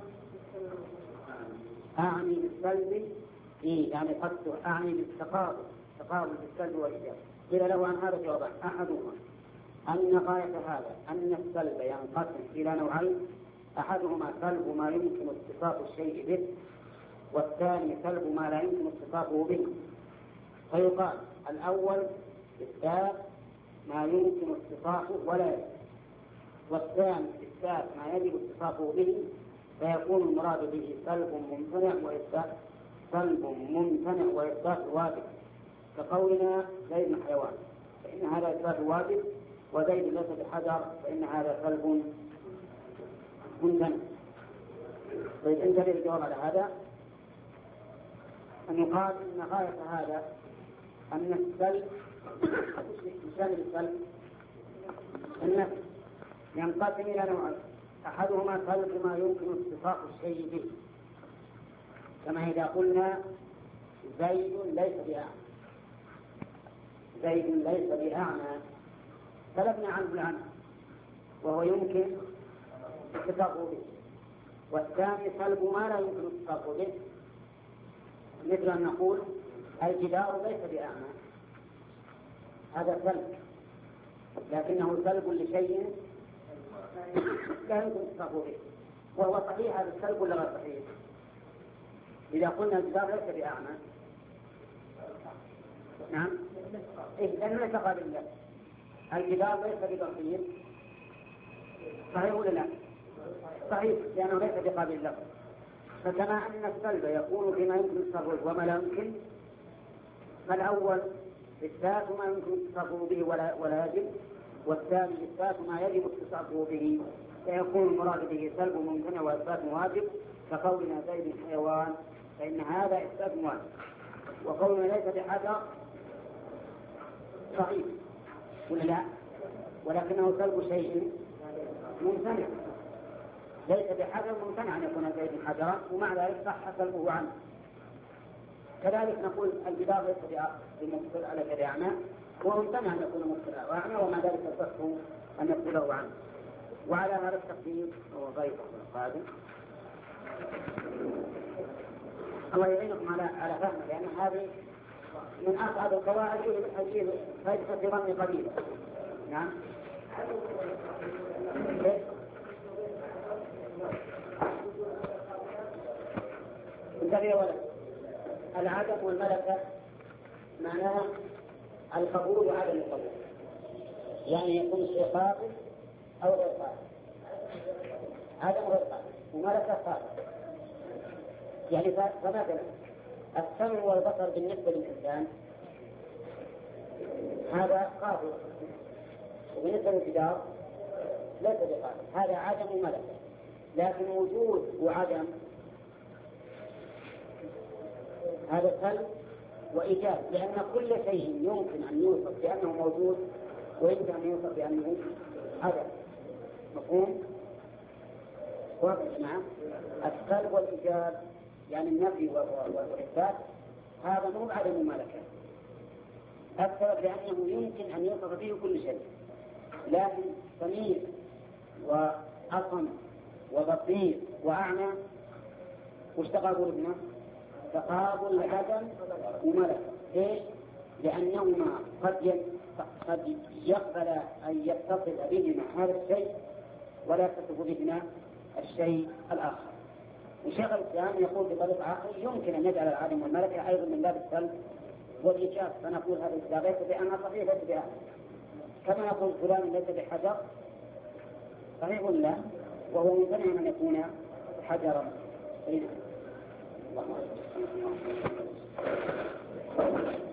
أعني بالسلب يعني قد أعني بالتقابل، تقابل بالسلب والإيجاب. قيل له عن هذا جوابا، أحدهما أن غاية هذا أن السلب ينقسم إلى نوعين، أحدهما سلب ما يمكن اتصاف الشيء به، والثاني سلب ما لا يمكن اتصافه به. فيقال الأول إثبات ما يمكن اتصافه ولا يجب، والثاني إثبات ما يجب اتصافه به، فيكون المراد به سلب ممتنع وإثبات سلب ممتنع وإثبات واجب. كقولنا زيد حيوان فإن هذا إثبات واجب، وزيد ليس بحجر فإن هذا سلب ممتنع. طيب انتبه الجواب على هذا، أن يقال إن غاية هذا أن السلب يشامل السلب النفس ينقسم إلى نوعين، أحدهما سلب ما يمكن اتصاف الشيء به، كما إذا قلنا زيد ليس بأعمى، زيد ليس بأعمى سلبنا عنه العمى وهو يمكن اتصافه به. والثاني سلب ما لا يمكن اتصافه به، مثل أن نقول الجدار ليس بأعمى، هذا سلب لكنه سلب لشيء لا يمكن اتصافه به، وهو صحيح هذا السلب ولا غير صحيح؟ إذا قلنا الجدار ليس بأعمى نعم لأنه ليس قابل له، الجدار ليس ببصير، صحيح ولا لا؟ صحيح لأنه ليس بقابل له. فكما أن السلب يكون فيما يمكن التصرف وما لا يمكن، فالأول إثبات ما يمكن اتصافه به ولا يجب، والثاني إثبات ما يجب اتصافه به، فيكون المراد به سلب ممتنع وإثبات واجب. كقولنا زيد حيوان فإن هذا إثبات واجب. وقولنا ليس بحجر صحيح ولا لا؟ ولكنه سلب شيء ممتنع. ليس بحجر ممتنع أن يكون زيد حجرا، ومع ذلك صح سلبه عنه. كذلك نقول الجدار ليس بمبطل على كداعنا، وممتنع أن يكون مبطلا وأعمى، ومع ذلك الصح أن يبطله عنه. وعلى هذا التقدير هو غير القادم. الله يعينكم على فهمه، لأن هذه من أصعب القواعد التي فائدة في ظن قليلا. نعم. انتبه ولا العدم والملكة معناها القبول وعدم القبول، يعني يكون شيء قابل أو غير قابل، عدم غير قابل وملكة قابل. يعني فمثلا السمع والبصر بالنسبة للإنسان هذا قابل، وبالنسبة للجدار ليس بقابل، هذا عدم وملكة. لكن وجود وعدم هذا سلب وإيجاب، لأن كل شيء يمكن أن يوصف بأنه موجود ويمكن أن يوصف بأنه عدم. مفهوم؟ واضح معه؟ السلب والإيجاب يعني النفي والإثبات هذا مو بعدم مملكة. السبب لأنه يمكن أن يوصف به كل شيء، لكن سميع وأصم وبصير وأعمى وش تقابل ابنه؟ تقابل عدم وملكة. ليش؟ لأنهما قد يقبل أن يتصل بهما هذا الشيء ولا يتصل بهما الشيء الآخر. وشيخ الإسلام يقول بطريقة عقل يمكن أن يجعل العدم والملكة أيضا من باب السلب والإيجاب، فنقول هذا الإسلام ليس بأنها صحيح ليس بأنها، كما نقول فلان ليس بحجر صحيح لا، وهو ممتنع أن يكون حجرا. الله